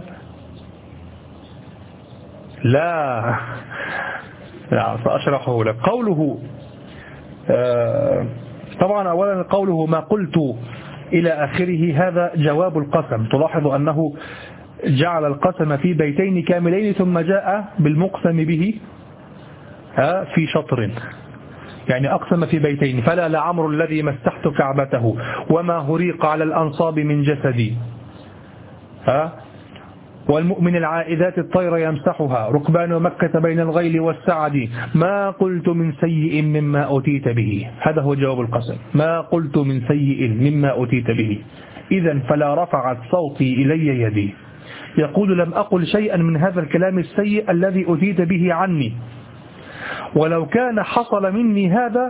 لا لا، سأشرحه لك. قوله آه طبعا أولا قوله ما قلت إلى آخره هذا جواب القسم. تلاحظ أنه جعل القسم في بيتين كاملين ثم جاء بالمقسم به آه في شطر، يعني أقسم في بيتين. فلا لعمر الذي مسحت كعبته وما هريق على الأنصاب من جسدي ها والمؤمن العائذات الطير يمسحها ركبان مكة بين الغيل والسعد ما قلت من سيء مما أتيت به. هذا هو جواب القسم، ما قلت من سيء مما أتيت به. إذن فلا رفعت صوتي إلي يدي. يقول لم أقل شيئا من هذا الكلام السيء الذي أتيت به عني، ولو كان حصل مني هذا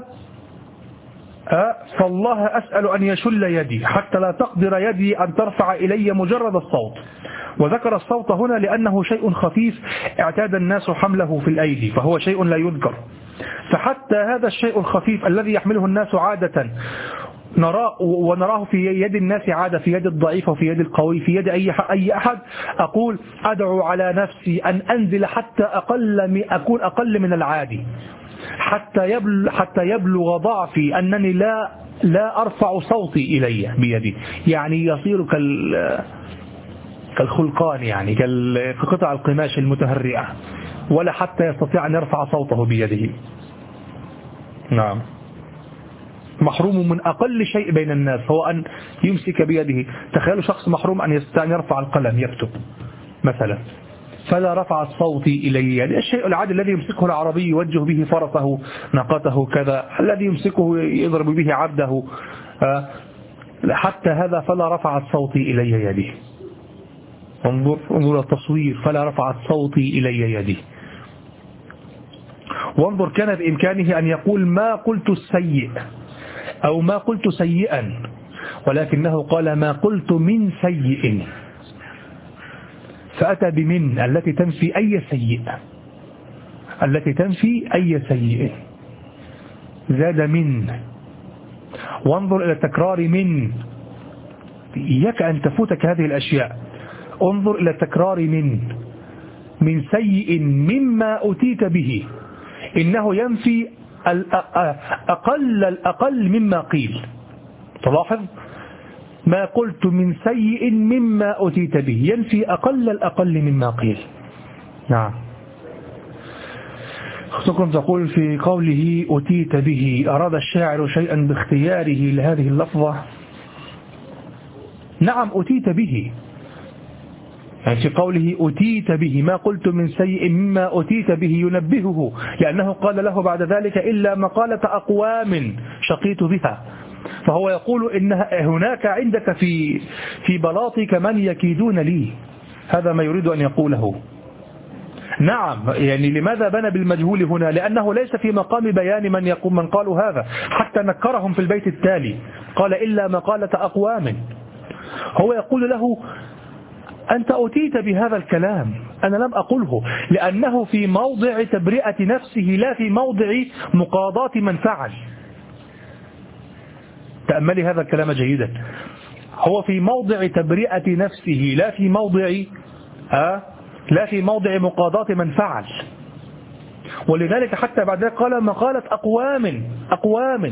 فالله أسأل أن يشل يدي حتى لا تقدر يدي أن ترفع إلي مجرد الصوت. وذكر الصوت هنا لأنه شيء خفيف اعتاد الناس حمله في الأيدي، فهو شيء لا يذكر. فحتى هذا الشيء الخفيف الذي يحمله الناس عادة نراه ونراه في يد الناس عادة، في يد الضعيف وفي يد القوي، في يد أي أي أحد، أقول أدعو على نفسي أن أنزل حتى أقل أكون أقل من العادي، حتى يبلغ حتى يبلغ ضعفي أنني لا لا أرفع صوتي إلي بيدي، يعني يصير كال كالخلقان، يعني كقطع القماش المتهرئة، ولا حتى يستطيع أن يرفع صوته بيده. نعم. محروم من أقل شيء بين الناس هو أن يمسك بيده. تخيلوا شخص محروم أن يستطيع أن يرفع القلم يكتب مثلا، فلا رفعت صوتي إلي. يعني الشيء العادي الذي يمسكه العربي يوجه به فرسه ناقته كذا، الذي يمسكه يضرب به عبده، حتى هذا فلا رفعت صوتي إلي يدي. انظر انظر التصوير، فلا رفعت صوتي إلي يدي. وانظر كان بإمكانه أن يقول ما قلت السيء أو ما قلت سيئا، ولكنه قال ما قلت من سيء، فأتى بمن التي تنفي أي سيء، التي تنفي أي سيء، زاد من. وانظر إلى تكرار من، إياك أن تفوتك هذه الأشياء. انظر إلى تكرار من من سيء مما أتيت به، إنه ينفي أقل الأقل مما قيل. تلاحظ ما قلت من سيء مما أتيت به ينفي أقل الأقل مما قيل. نعم. أختكم تقول في قوله أتيت به أراد الشاعر شيئا باختياره لهذه اللفظة؟ نعم أتيت به، يعني في قوله أتيت به ما قلت من سيء مما أتيت به ينبهه، لأنه قال له بعد ذلك إلا مقالة أقوام شقيت بها. فهو يقول إن هناك عندك في في بلاطك من يكيدون لي، هذا ما يريد أن يقوله. نعم، يعني لماذا بنى بالمجهول هنا؟ لأنه ليس في مقام بيان من يقوم من قالوا هذا، حتى نكرهم في البيت التالي قال إلا مقالة أقوام. هو يقول له أنت أتيت بهذا الكلام، أنا لم أقوله، لأنه في موضع تبرئة نفسه لا في موضع مقاضاة من فعل. تأملي هذا الكلام جيدا. هو في موضع تبرئة نفسه، لا في موضع آه لا في موضع مقاضاة من فعل. ولذلك حتى بعد ذلك قال ما قالت أقوام أقوام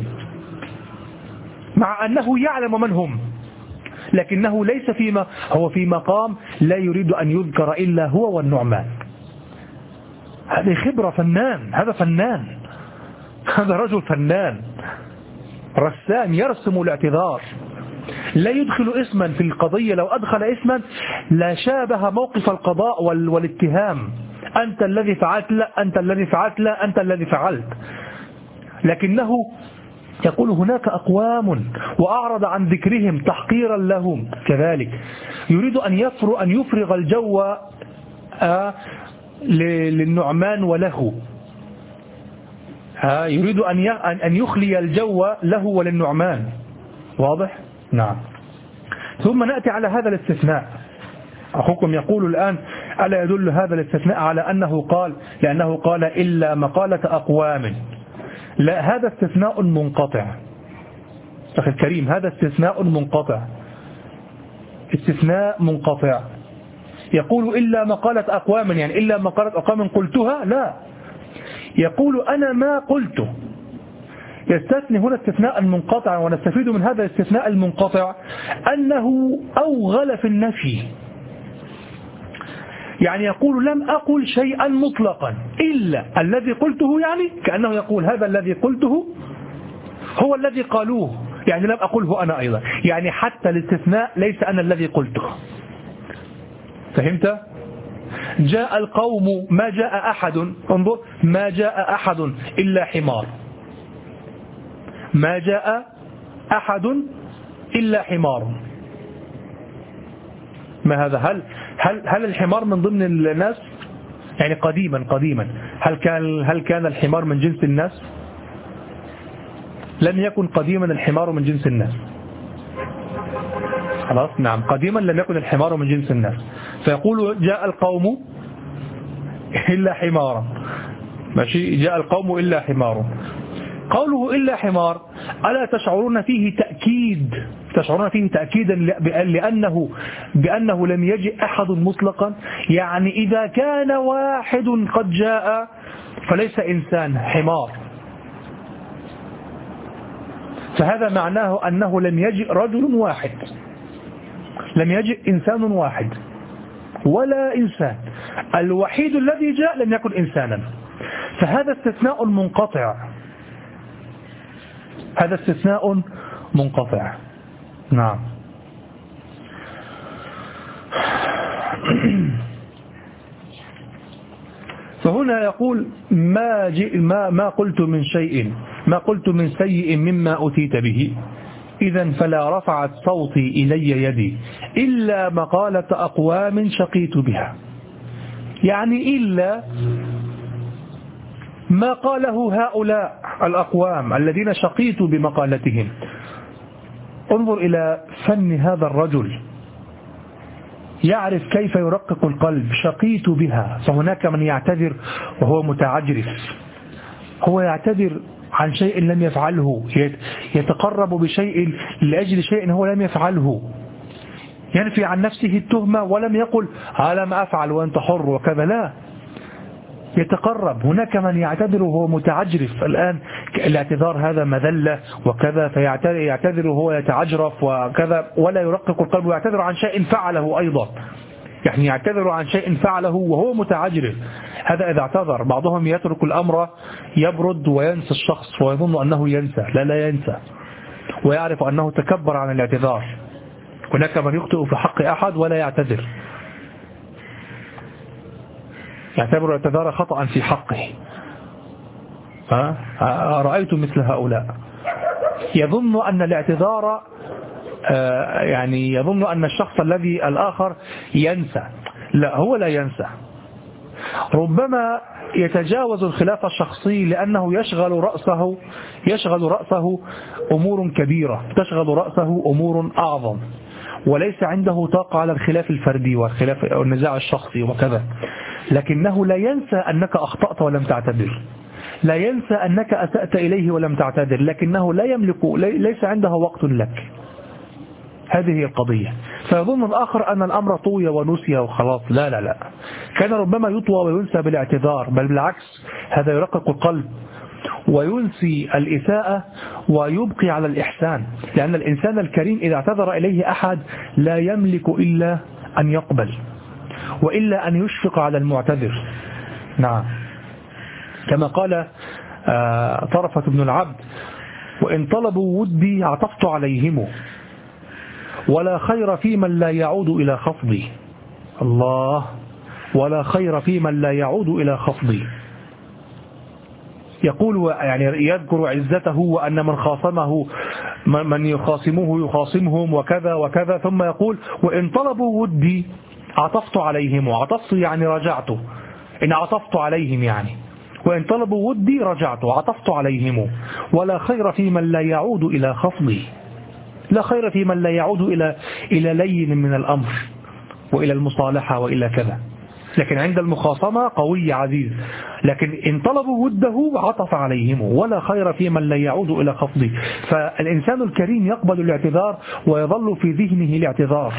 مع أنه يعلم من هم، لكنه ليس فيما هو في مقام لا يريد أن يذكر إلا هو والنعمان. هذه خبرة، فنان، هذا فنان، هذا رجل فنان رسام يرسم الاعتذار، لا يدخل اسما في القضية. لو أدخل اسما لا شابه موقف القضاء والاتهام، أنت الذي فعلت، لا أنت الذي فعلت، لا أنت الذي فعلت. لكنه يقول هناك أقوام وأعرض عن ذكرهم تحقيرا لهم. كذلك يريد أن يفرغ, أن يفرغ الجو آه للنعمان وله، آه يريد أن يخلي الجو له وللنعمان. واضح؟ نعم. ثم نأتي على هذا الاستثناء. أخوكم يقول الآن ألا يدل هذا الاستثناء على أنه قال، لأنه قال إلا مقالة أقوام. لا، هذا استثناء منقطع أخي الكريم، هذا استثناء منقطع، استثناء منقطع. يقول إلا مقالة أقوام، يعني إلا مقالة أقوام قلتها، لا، يقول أنا ما قلته. يستثني هنا استثناء منقطع، ونستفيد من هذا الاستثناء المنقطع أنه أوغل في النفي. يعني يقول لم أقل شيئا مطلقا إلا الذي قلته، يعني كأنه يقول هذا الذي قلته هو الذي قالوه، يعني لم أقله أنا أيضا، يعني حتى الاستثناء ليس أنا الذي قلته. فهمت؟ جاء القوم، ما جاء أحد، انظر، ما جاء أحد إلا حمار، ما جاء أحد إلا حمار. ما هذا؟ هل هل هل الحمار من ضمن الناس؟ يعني قديما قديما هل كان هل كان الحمار من جنس الناس؟ لم يكن قديما الحمار من جنس الناس. خلاص، نعم، قديما لم يكن الحمار من جنس الناس. فيقول جاء القوم إلا حمارا، ماشي، جاء القوم إلا حمار. قوله إلا حمار ألا تشعرون فيه تأكيد، تشعرون فيه تأكيدا لأنه بأنه لم يجئ أحد مطلقا. يعني إذا كان واحد قد جاء فليس إنسان، حمار. فهذا معناه أنه لم يجئ رجل واحد، لم يجئ إنسان واحد ولا إنسان، الوحيد الذي جاء لم يكن إنسانا. فهذا استثناء منقطع، هذا استثناء منقطع. نعم. فهنا يقول ما, ما, ما قلت من شيء، ما قلت من سيء مما أتيت به، إذا فلا رفعت صوتي إلي يدي إلا مقالة أقوام شقيت بها. يعني إلا ما قاله هؤلاء الأقوام الذين شقيت بمقالتهم. انظر إلى فن هذا الرجل، يعرف كيف يرقق القلب. شقيت بها، فهناك من يعتذر وهو متعجرف، هو يعتذر عن شيء لم يفعله، يتقرب بشيء لأجل شيء هو لم يفعله، ينفي عن نفسه التهمة ولم يقل ألم أفعل وأنت حر وكذا، لا، يتقرب. هناك من يعتذر وهو متعجرف. الآن الاعتذار هذا مذلة وكذا، فيعتذر وهو يتعجرف وكذا ولا يرقق القلب، ويعتذر عن شيء فعله أيضا، يعني يعتذر عن شيء فعله وهو متعجرف. هذا إذا اعتذر. بعضهم يترك الأمر يبرد وينسى الشخص ويظن أنه ينسى، لا لا ينسى، ويعرف أنه تكبر عن الاعتذار. هناك من يخطئ في حق أحد ولا يعتذر، يعتبر الاعتذار خطأ في حقه. ها؟ رأيت مثل هؤلاء يظن أن الاعتذار يعني يظن أن الشخص الذي الآخر ينسى، لا، هو لا ينسى. ربما يتجاوز الخلاف الشخصي لأنه يشغل رأسه يشغل رأسه أمور كبيرة، تشغل رأسه أمور أعظم، وليس عنده طاقة على الخلاف الفردي والخلاف والنزاع الشخصي وكذا. لكنه لا ينسى أنك أخطأت ولم تعتذر، لا ينسى أنك أسأت إليه ولم تعتذر، لكنه لا يملك، ليس عنده وقت لك. هذه هي القضية. فيظن الآخر أن الأمر طوي ونسي وخلاص. لا لا لا، كان ربما يطوى وينسى بالاعتذار، بل بالعكس هذا يرقق القلب وينسي الإساءة ويبقي على الإحسان، لأن الإنسان الكريم إذا اعتذر إليه أحد لا يملك إلا أن يقبل، وإلا أن يشفق على المعتذر. نعم، كما قال طرفة بن العبد: وإن طلبوا ودي عطفت عليهم، ولا خير في من لا يعود إلى خفضي. الله، ولا خير في من لا يعود إلى خفضي. يقول يعني يذكر عزته وأن من خاصمه من يخاصمه يخاصمهم وكذا وكذا، ثم يقول: وإن طلبوا ودي عطفت عليهم. عطفت يعني رجعت، إن عطفت عليهم يعني، وإن طلبوا ودي رجعت وعطفت عليهم، ولا خير في من لا يعود إلى خفضي. لا خير في من لا يعود إلى إلى لين من الأمر وإلى المصالحة وإلى كذا. لكن عند المخاصمة قوي عزيز، لكن إن طلبوا وده عطف عليهم، ولا خير في من لا يعود إلى خفضه. فالإنسان الكريم يقبل الاعتذار ويظل في ذهنه الاعتذار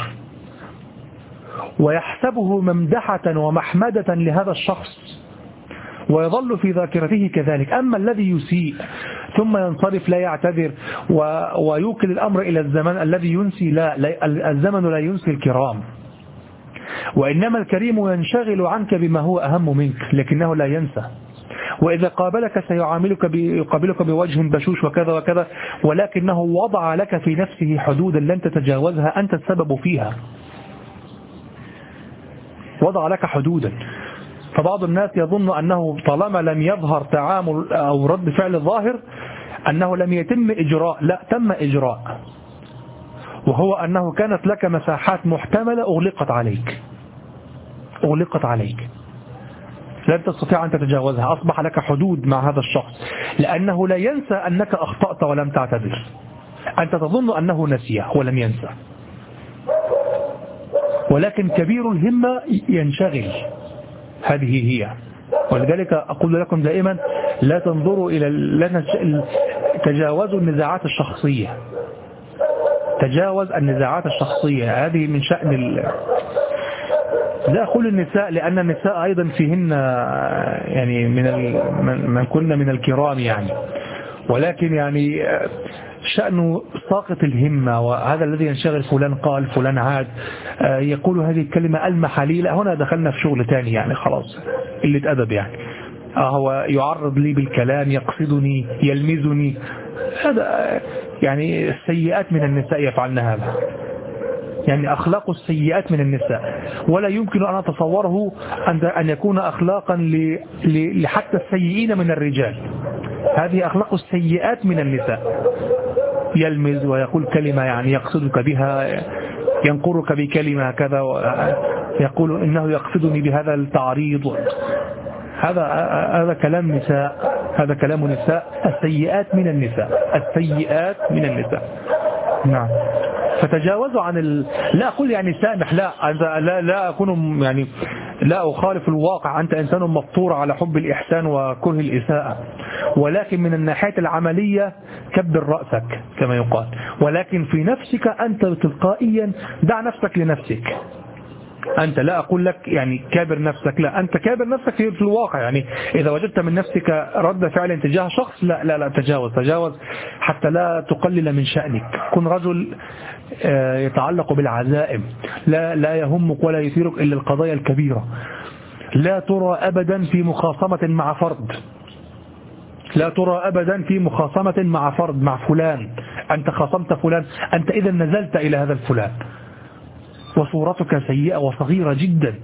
ويحسبه ممدحة ومحمدة لهذا الشخص، ويظل في ذاكرته كذلك. أما الذي يسيء ثم ينصرف لا يعتذر ويوكل الأمر إلى الزمن الذي ينسي، لا, لا الزمن لا ينسي الكرام، وإنما الكريم ينشغل عنك بما هو أهم منك، لكنه لا ينسى. وإذا قابلك سيعاملك يقابلك بوجه بشوش وكذا وكذا، ولكنه وضع لك في نفسه حدودا لن تتجاوزها، أنت السبب فيها، وضع لك حدودا. فبعض الناس يظن أنه طالما لم يظهر تعامل أو رد فعل ظاهر أنه لم يتم إجراء. لا، تم إجراء، وهو أنه كانت لك مساحات محتملة أغلقت عليك أغلقت عليك لن تستطيع أن تتجاوزها. أصبح لك حدود مع هذا الشخص، لأنه لا ينسى أنك أخطأت ولم تعتذر. أنت تظن أنه نسيه ولم ينسى، ولكن كبير الهمة ينشغل. هذه هي. ولذلك أقول لكم دائما: لا تنظروا إلى لا تجاوزوا النزاعات الشخصية. تجاوز النزاعات الشخصية، هذه من شأن ال... لا أقول النساء، لأن النساء أيضا فيهن يعني من ال... من كنا من الكرام يعني، ولكن يعني شأنه ساقط الهمة، وهذا الذي ينشغل. فلان قال، فلان عاد، يقول هذه الكلمة المحليلة. هنا دخلنا في شغل تاني يعني، خلاص قلة أدب يعني. هو يعرض لي بالكلام، يقصدني، يلمزني. هذا يعني السيئات من النساء يفعلن هذا، يعني أخلاق السيئات من النساء، ولا يمكن أن أتصوره أن يكون أخلاقا لحتى السيئين من الرجال. هذه أخلاق السيئات من النساء. يلمز ويقول كلمة يعني يقصدك بها، ينقرك بكلمة كذا، يقول إنه يقصدني بهذا التعريض. هذا هذا كلام نساء، هذا كلام نساء. السيئات من النساء، السيئات من النساء. نعم. فتجاوزوا عن ال... لا أقول يعني سامح، لا لا لا أكون يعني لا أخالف الواقع. أنت إنسان مفطور على حب الإحسان وكره الإساءة، ولكن من الناحية العملية كبر رأسك كما يقال. ولكن في نفسك أنت تلقائيا دع نفسك لنفسك. أنت لا أقول لك يعني كابر نفسك، لا، أنت كابر نفسك في الواقع. يعني إذا وجدت من نفسك رد فعل تجاه شخص، لا لا لا تجاوز تجاوز حتى لا تقلل من شأنك. كن رجل يتعلق بالعزائم، لا لا يهمك ولا يثيرك إلا القضايا الكبيرة. لا ترى أبدا في مخاصمة مع فرد، لا ترى أبدا في مخاصمة مع فرد، مع فلان. أنت خاصمت فلان، أنت إذا نزلت إلى هذا الفلان وصورتك سيئة وصغيرة جدا.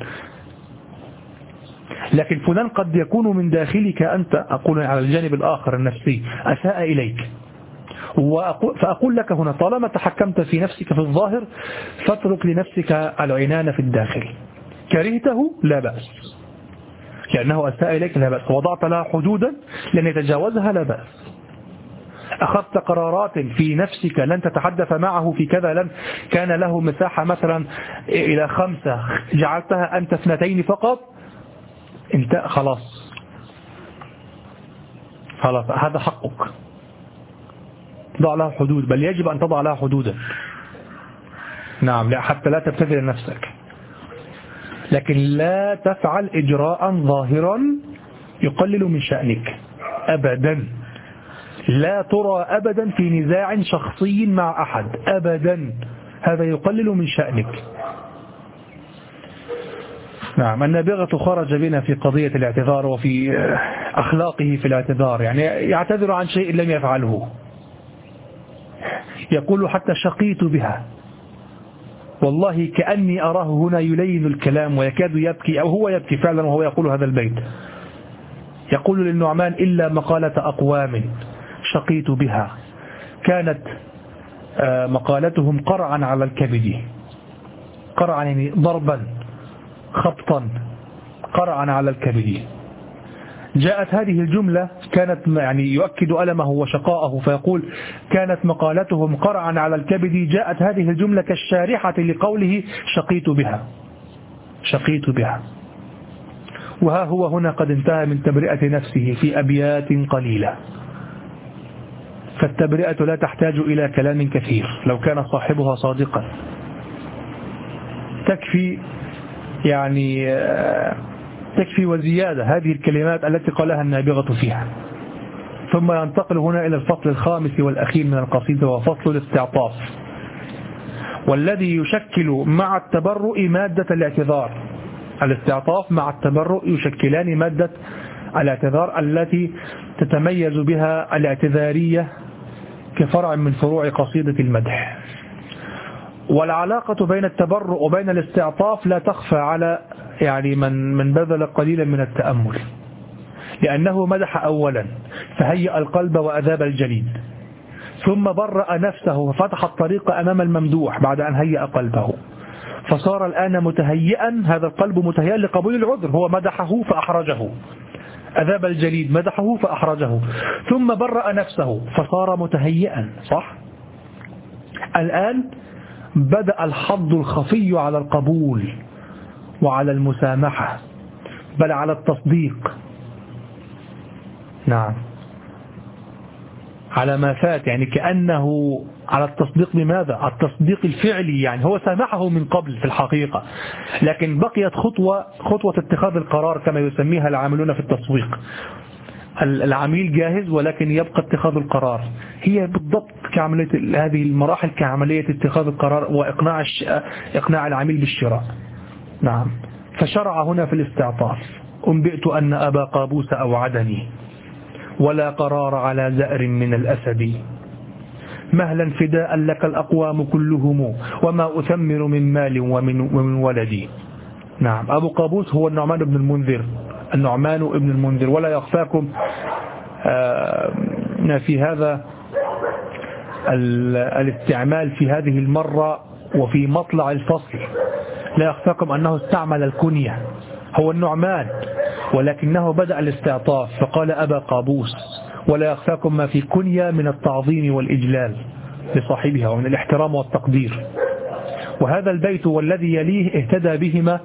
لكن فلان قد يكون من داخلك أنت، أقول على الجانب الآخر النفسي، أساء إليك. فأقول لك هنا طالما تحكمت في نفسك في الظاهر، فاترك لنفسك العنان في الداخل. كرهته لا بأس، لأنه أساء إليك لا بأس. وضعت لها حدودا لن يتجاوزها لا بأس. أخذت قرارات في نفسك لن تتحدث معه في كذا، لن كان له مساحة مثلا إلى خمسة، جعلتها أنت اثنتين فقط، انت خلاص خلاص هذا حقك. ضع لها حدود، بل يجب أن تضع لها حدودا. نعم، لا حتى لا تبتذل نفسك، لكن لا تفعل إجراء ظاهرا يقلل من شأنك أبدا. لا ترى أبدا في نزاع شخصي مع أحد أبدا، هذا يقلل من شأنك. نعم، النابغة خرج بنا في قضية الاعتذار وفي أخلاقه في الاعتذار، يعني يعتذر عن شيء لم يفعله، يقول حتى شقيت بها، والله كأني أراه هنا يلين الكلام ويكاد يبكي، أو هو يبكي فعلا وهو يقول هذا البيت. يقول للنعمان: إلا مقالة أقوام شقيت بها كانت مقالتهم قرعا على الكبد. قرعا يعني ضربا خبطا، قرعا على الكبد. جاءت هذه الجملة كانت يعني يؤكد ألمه وشقاءه، فيقول: كانت مقالتهم قرعا على الكبد. جاءت هذه الجملة كالشارحة لقوله شقيت بها شقيت بها. وها هو هنا قد انتهى من تبرئة نفسه في أبيات قليلة. فالتبرئة لا تحتاج إلى كلام كثير لو كان صاحبها صادقا، تكفي يعني تكفي وزيادة هذه الكلمات التي قالها النابغة فيها. ثم ينتقل هنا إلى الفصل الخامس والأخير من القصيدة، وفصل الاستعطاف، والذي يشكل مع التبرؤ مادة الاعتذار. الاستعطاف مع التبرؤ يشكلان مادة الاعتذار التي تتميز بها الاعتذارية كفرع من فروع قصيدة المدح. والعلاقة بين التبرؤ وبين الاستعطاف لا تخفى على يعني من من بذل قليلا من التأمل، لأنه مدح أولا فهيأ القلب وأذاب الجليد، ثم برأ نفسه وفتح الطريق أمام الممدوح بعد أن هيأ قلبه، فصار الآن متهيئا، هذا القلب متهيئا لقبول العذر، هو مدحه فأحرجه. أذاب الجليد مدحه فأحرجه، ثم برأ نفسه فصار متهيئا، صح؟ الآن بدأ الحظ الخفي على القبول وعلى المسامحة، بل على التصديق. نعم، على ما فات، يعني كأنه على التصديق. بماذا؟ التصديق الفعلي، يعني هو سامحه من قبل في الحقيقة، لكن بقيت خطوة خطوة اتخاذ القرار كما يسميها العاملون في التسويق. العميل جاهز ولكن يبقى اتخاذ القرار. هي بالضبط كعملية هذه المراحل كعملية اتخاذ القرار وإقناع إقناع العميل بالشراء. نعم، فشرع هنا في الاستعطاف: أنبئت أن أبا قابوس أوعدني ولا قرار على زأر من الأسد، مهلا فداء لك الأقوام كلهم وما أثمر من مال ومن, ومن ولدي. نعم، أبو قابوس هو النعمان بن المنذر، النعمان ابن المنذر. ولا يخفاكم في هذا الاستعمال في هذه المرة وفي مطلع الفصل، لا يخفاكم أنه استعمل الكنية، هو النعمان، ولكنه بدأ الاستعطاف فقال أبا قابوس. ولا يخفاكم ما في كنية من التعظيم والإجلال لصاحبها ومن الاحترام والتقدير. وهذا البيت والذي يليه اهتدى بهما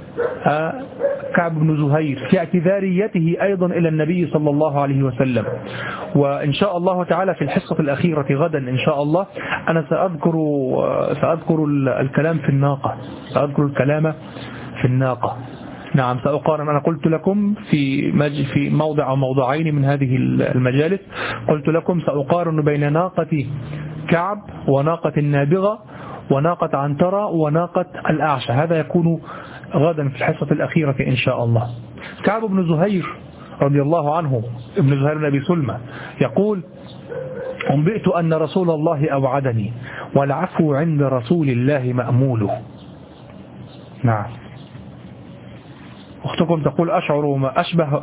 كعب بن زهير في اعتذاريته أيضا إلى النبي صلى الله عليه وسلم. وإن شاء الله تعالى في الحصة الأخيرة غدا إن شاء الله أنا سأذكر سأذكر الكلام في الناقة سأذكر الكلام في الناقة. نعم، سأقارن. أنا قلت لكم في في موضع أو موضعين من هذه المجالس، قلت لكم سأقارن بين ناقة كعب وناقة النابغة وناقة عنترة وناقة الأعشى. هذا يكون غدا في الحصة الأخيرة إن شاء الله. كعب بن زهير رضي الله عنه، ابن زهير بن أبي سلمى، يقول: أنبئت أن رسول الله أوعدني والعفو عند رسول الله مأموله. نعم، أختكم تقول: أشعر ما أشبه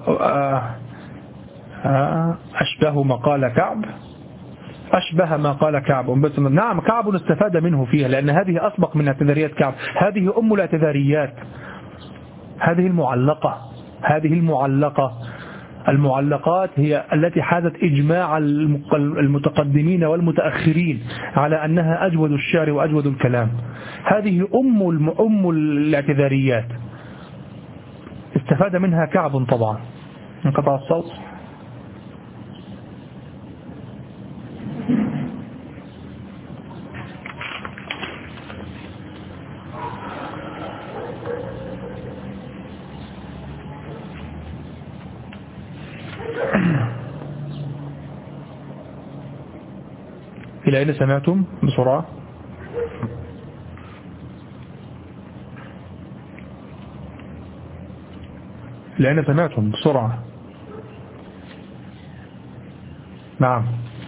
أشبه ما قال كعب أشبه ما قال كعب. نعم، كعب استفاد منه فيها، لأن هذه أسبق من اعتذاريات كعب، هذه أم الاعتذاريات، هذه المعلقة هذه المعلقة المعلقات هي التي حازت إجماع المتقدمين والمتأخرين على أنها أجود الشعر وأجود الكلام. هذه أم أم الاعتذاريات، استفاد منها كعب طبعا. انقطع الصوت. إلى أين سمعتم بسرعة؟ إلى أين سمعتم بسرعة؟ نعم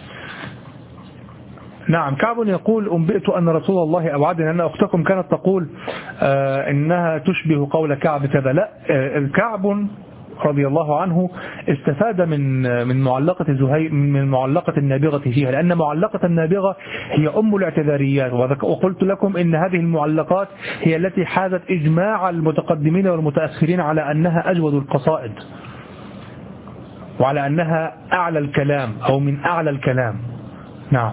نعم. كعب يقول أنبئت أن رسول الله أوعدني، أن أختكم كانت تقول آه إنها تشبه قول كعب كذا. لا، آه كعب رضي الله عنه استفاد من من معلقة زهير، من معلقة النابغة فيها، لأن معلقة النابغة هي أم الاعتذاريات، وقلت لكم إن هذه المعلقات هي التي حازت إجماع المتقدمين والمتأخرين على أنها أجود القصائد، وعلى أنها أعلى الكلام أو من أعلى الكلام. نعم.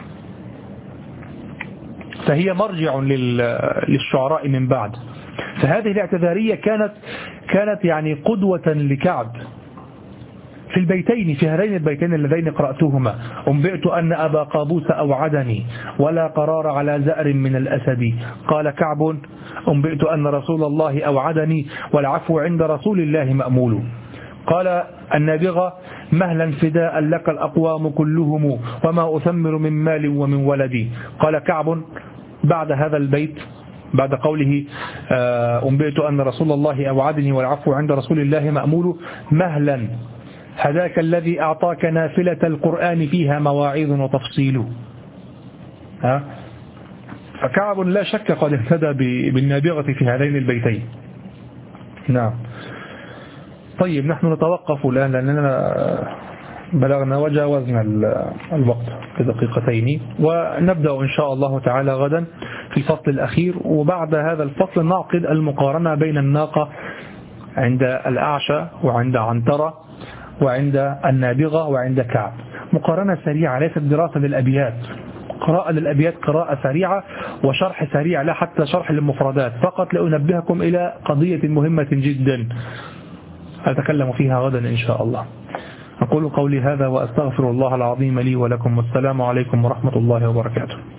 فهي مرجع للشعراء من بعد. فهذه الاعتذارية كانت كانت يعني قدوة لكعب في البيتين، في هذين البيتين اللذين قرأتهما: أنبئت أن أبا قابوس أوعدني ولا قرار على زأر من الأسد. قال كعب: أنبئت أن رسول الله أوعدني والعفو عند رسول الله مأمول. قال النابغة: مهلا فداء لك الأقوام كلهم وما أثمر من مال ومن ولدي. قال كعب بعد هذا البيت، بعد قوله أنبئت أن رسول الله أوعدني والعفو عند رسول الله مأمول: مهلا هذاك الذي أعطاك نافلة القرآن فيها مواعيظ وتفصيل. ها؟ فكعب لا شك قد اهتدى بالنابغة في هذين البيتين. نعم. طيب، نحن نتوقف الآن لأننا بلغنا وجاوزنا الوقت بدقيقتين، ونبدأ إن شاء الله تعالى غدا في الفصل الأخير. وبعد هذا الفصل نعقد المقارنة بين الناقة عند الأعشى وعند عنترة وعند النابغة وعند كعب، مقارنة سريعة ليست دراسة للأبيات، قراءة للأبيات قراءة سريعة وشرح سريع، لا حتى شرح للمفردات، فقط لأنبهكم إلى قضية مهمة جدا أتكلم فيها غدا إن شاء الله. أقول قولي هذا وأستغفر الله العظيم لي ولكم، والسلام عليكم ورحمة الله وبركاته.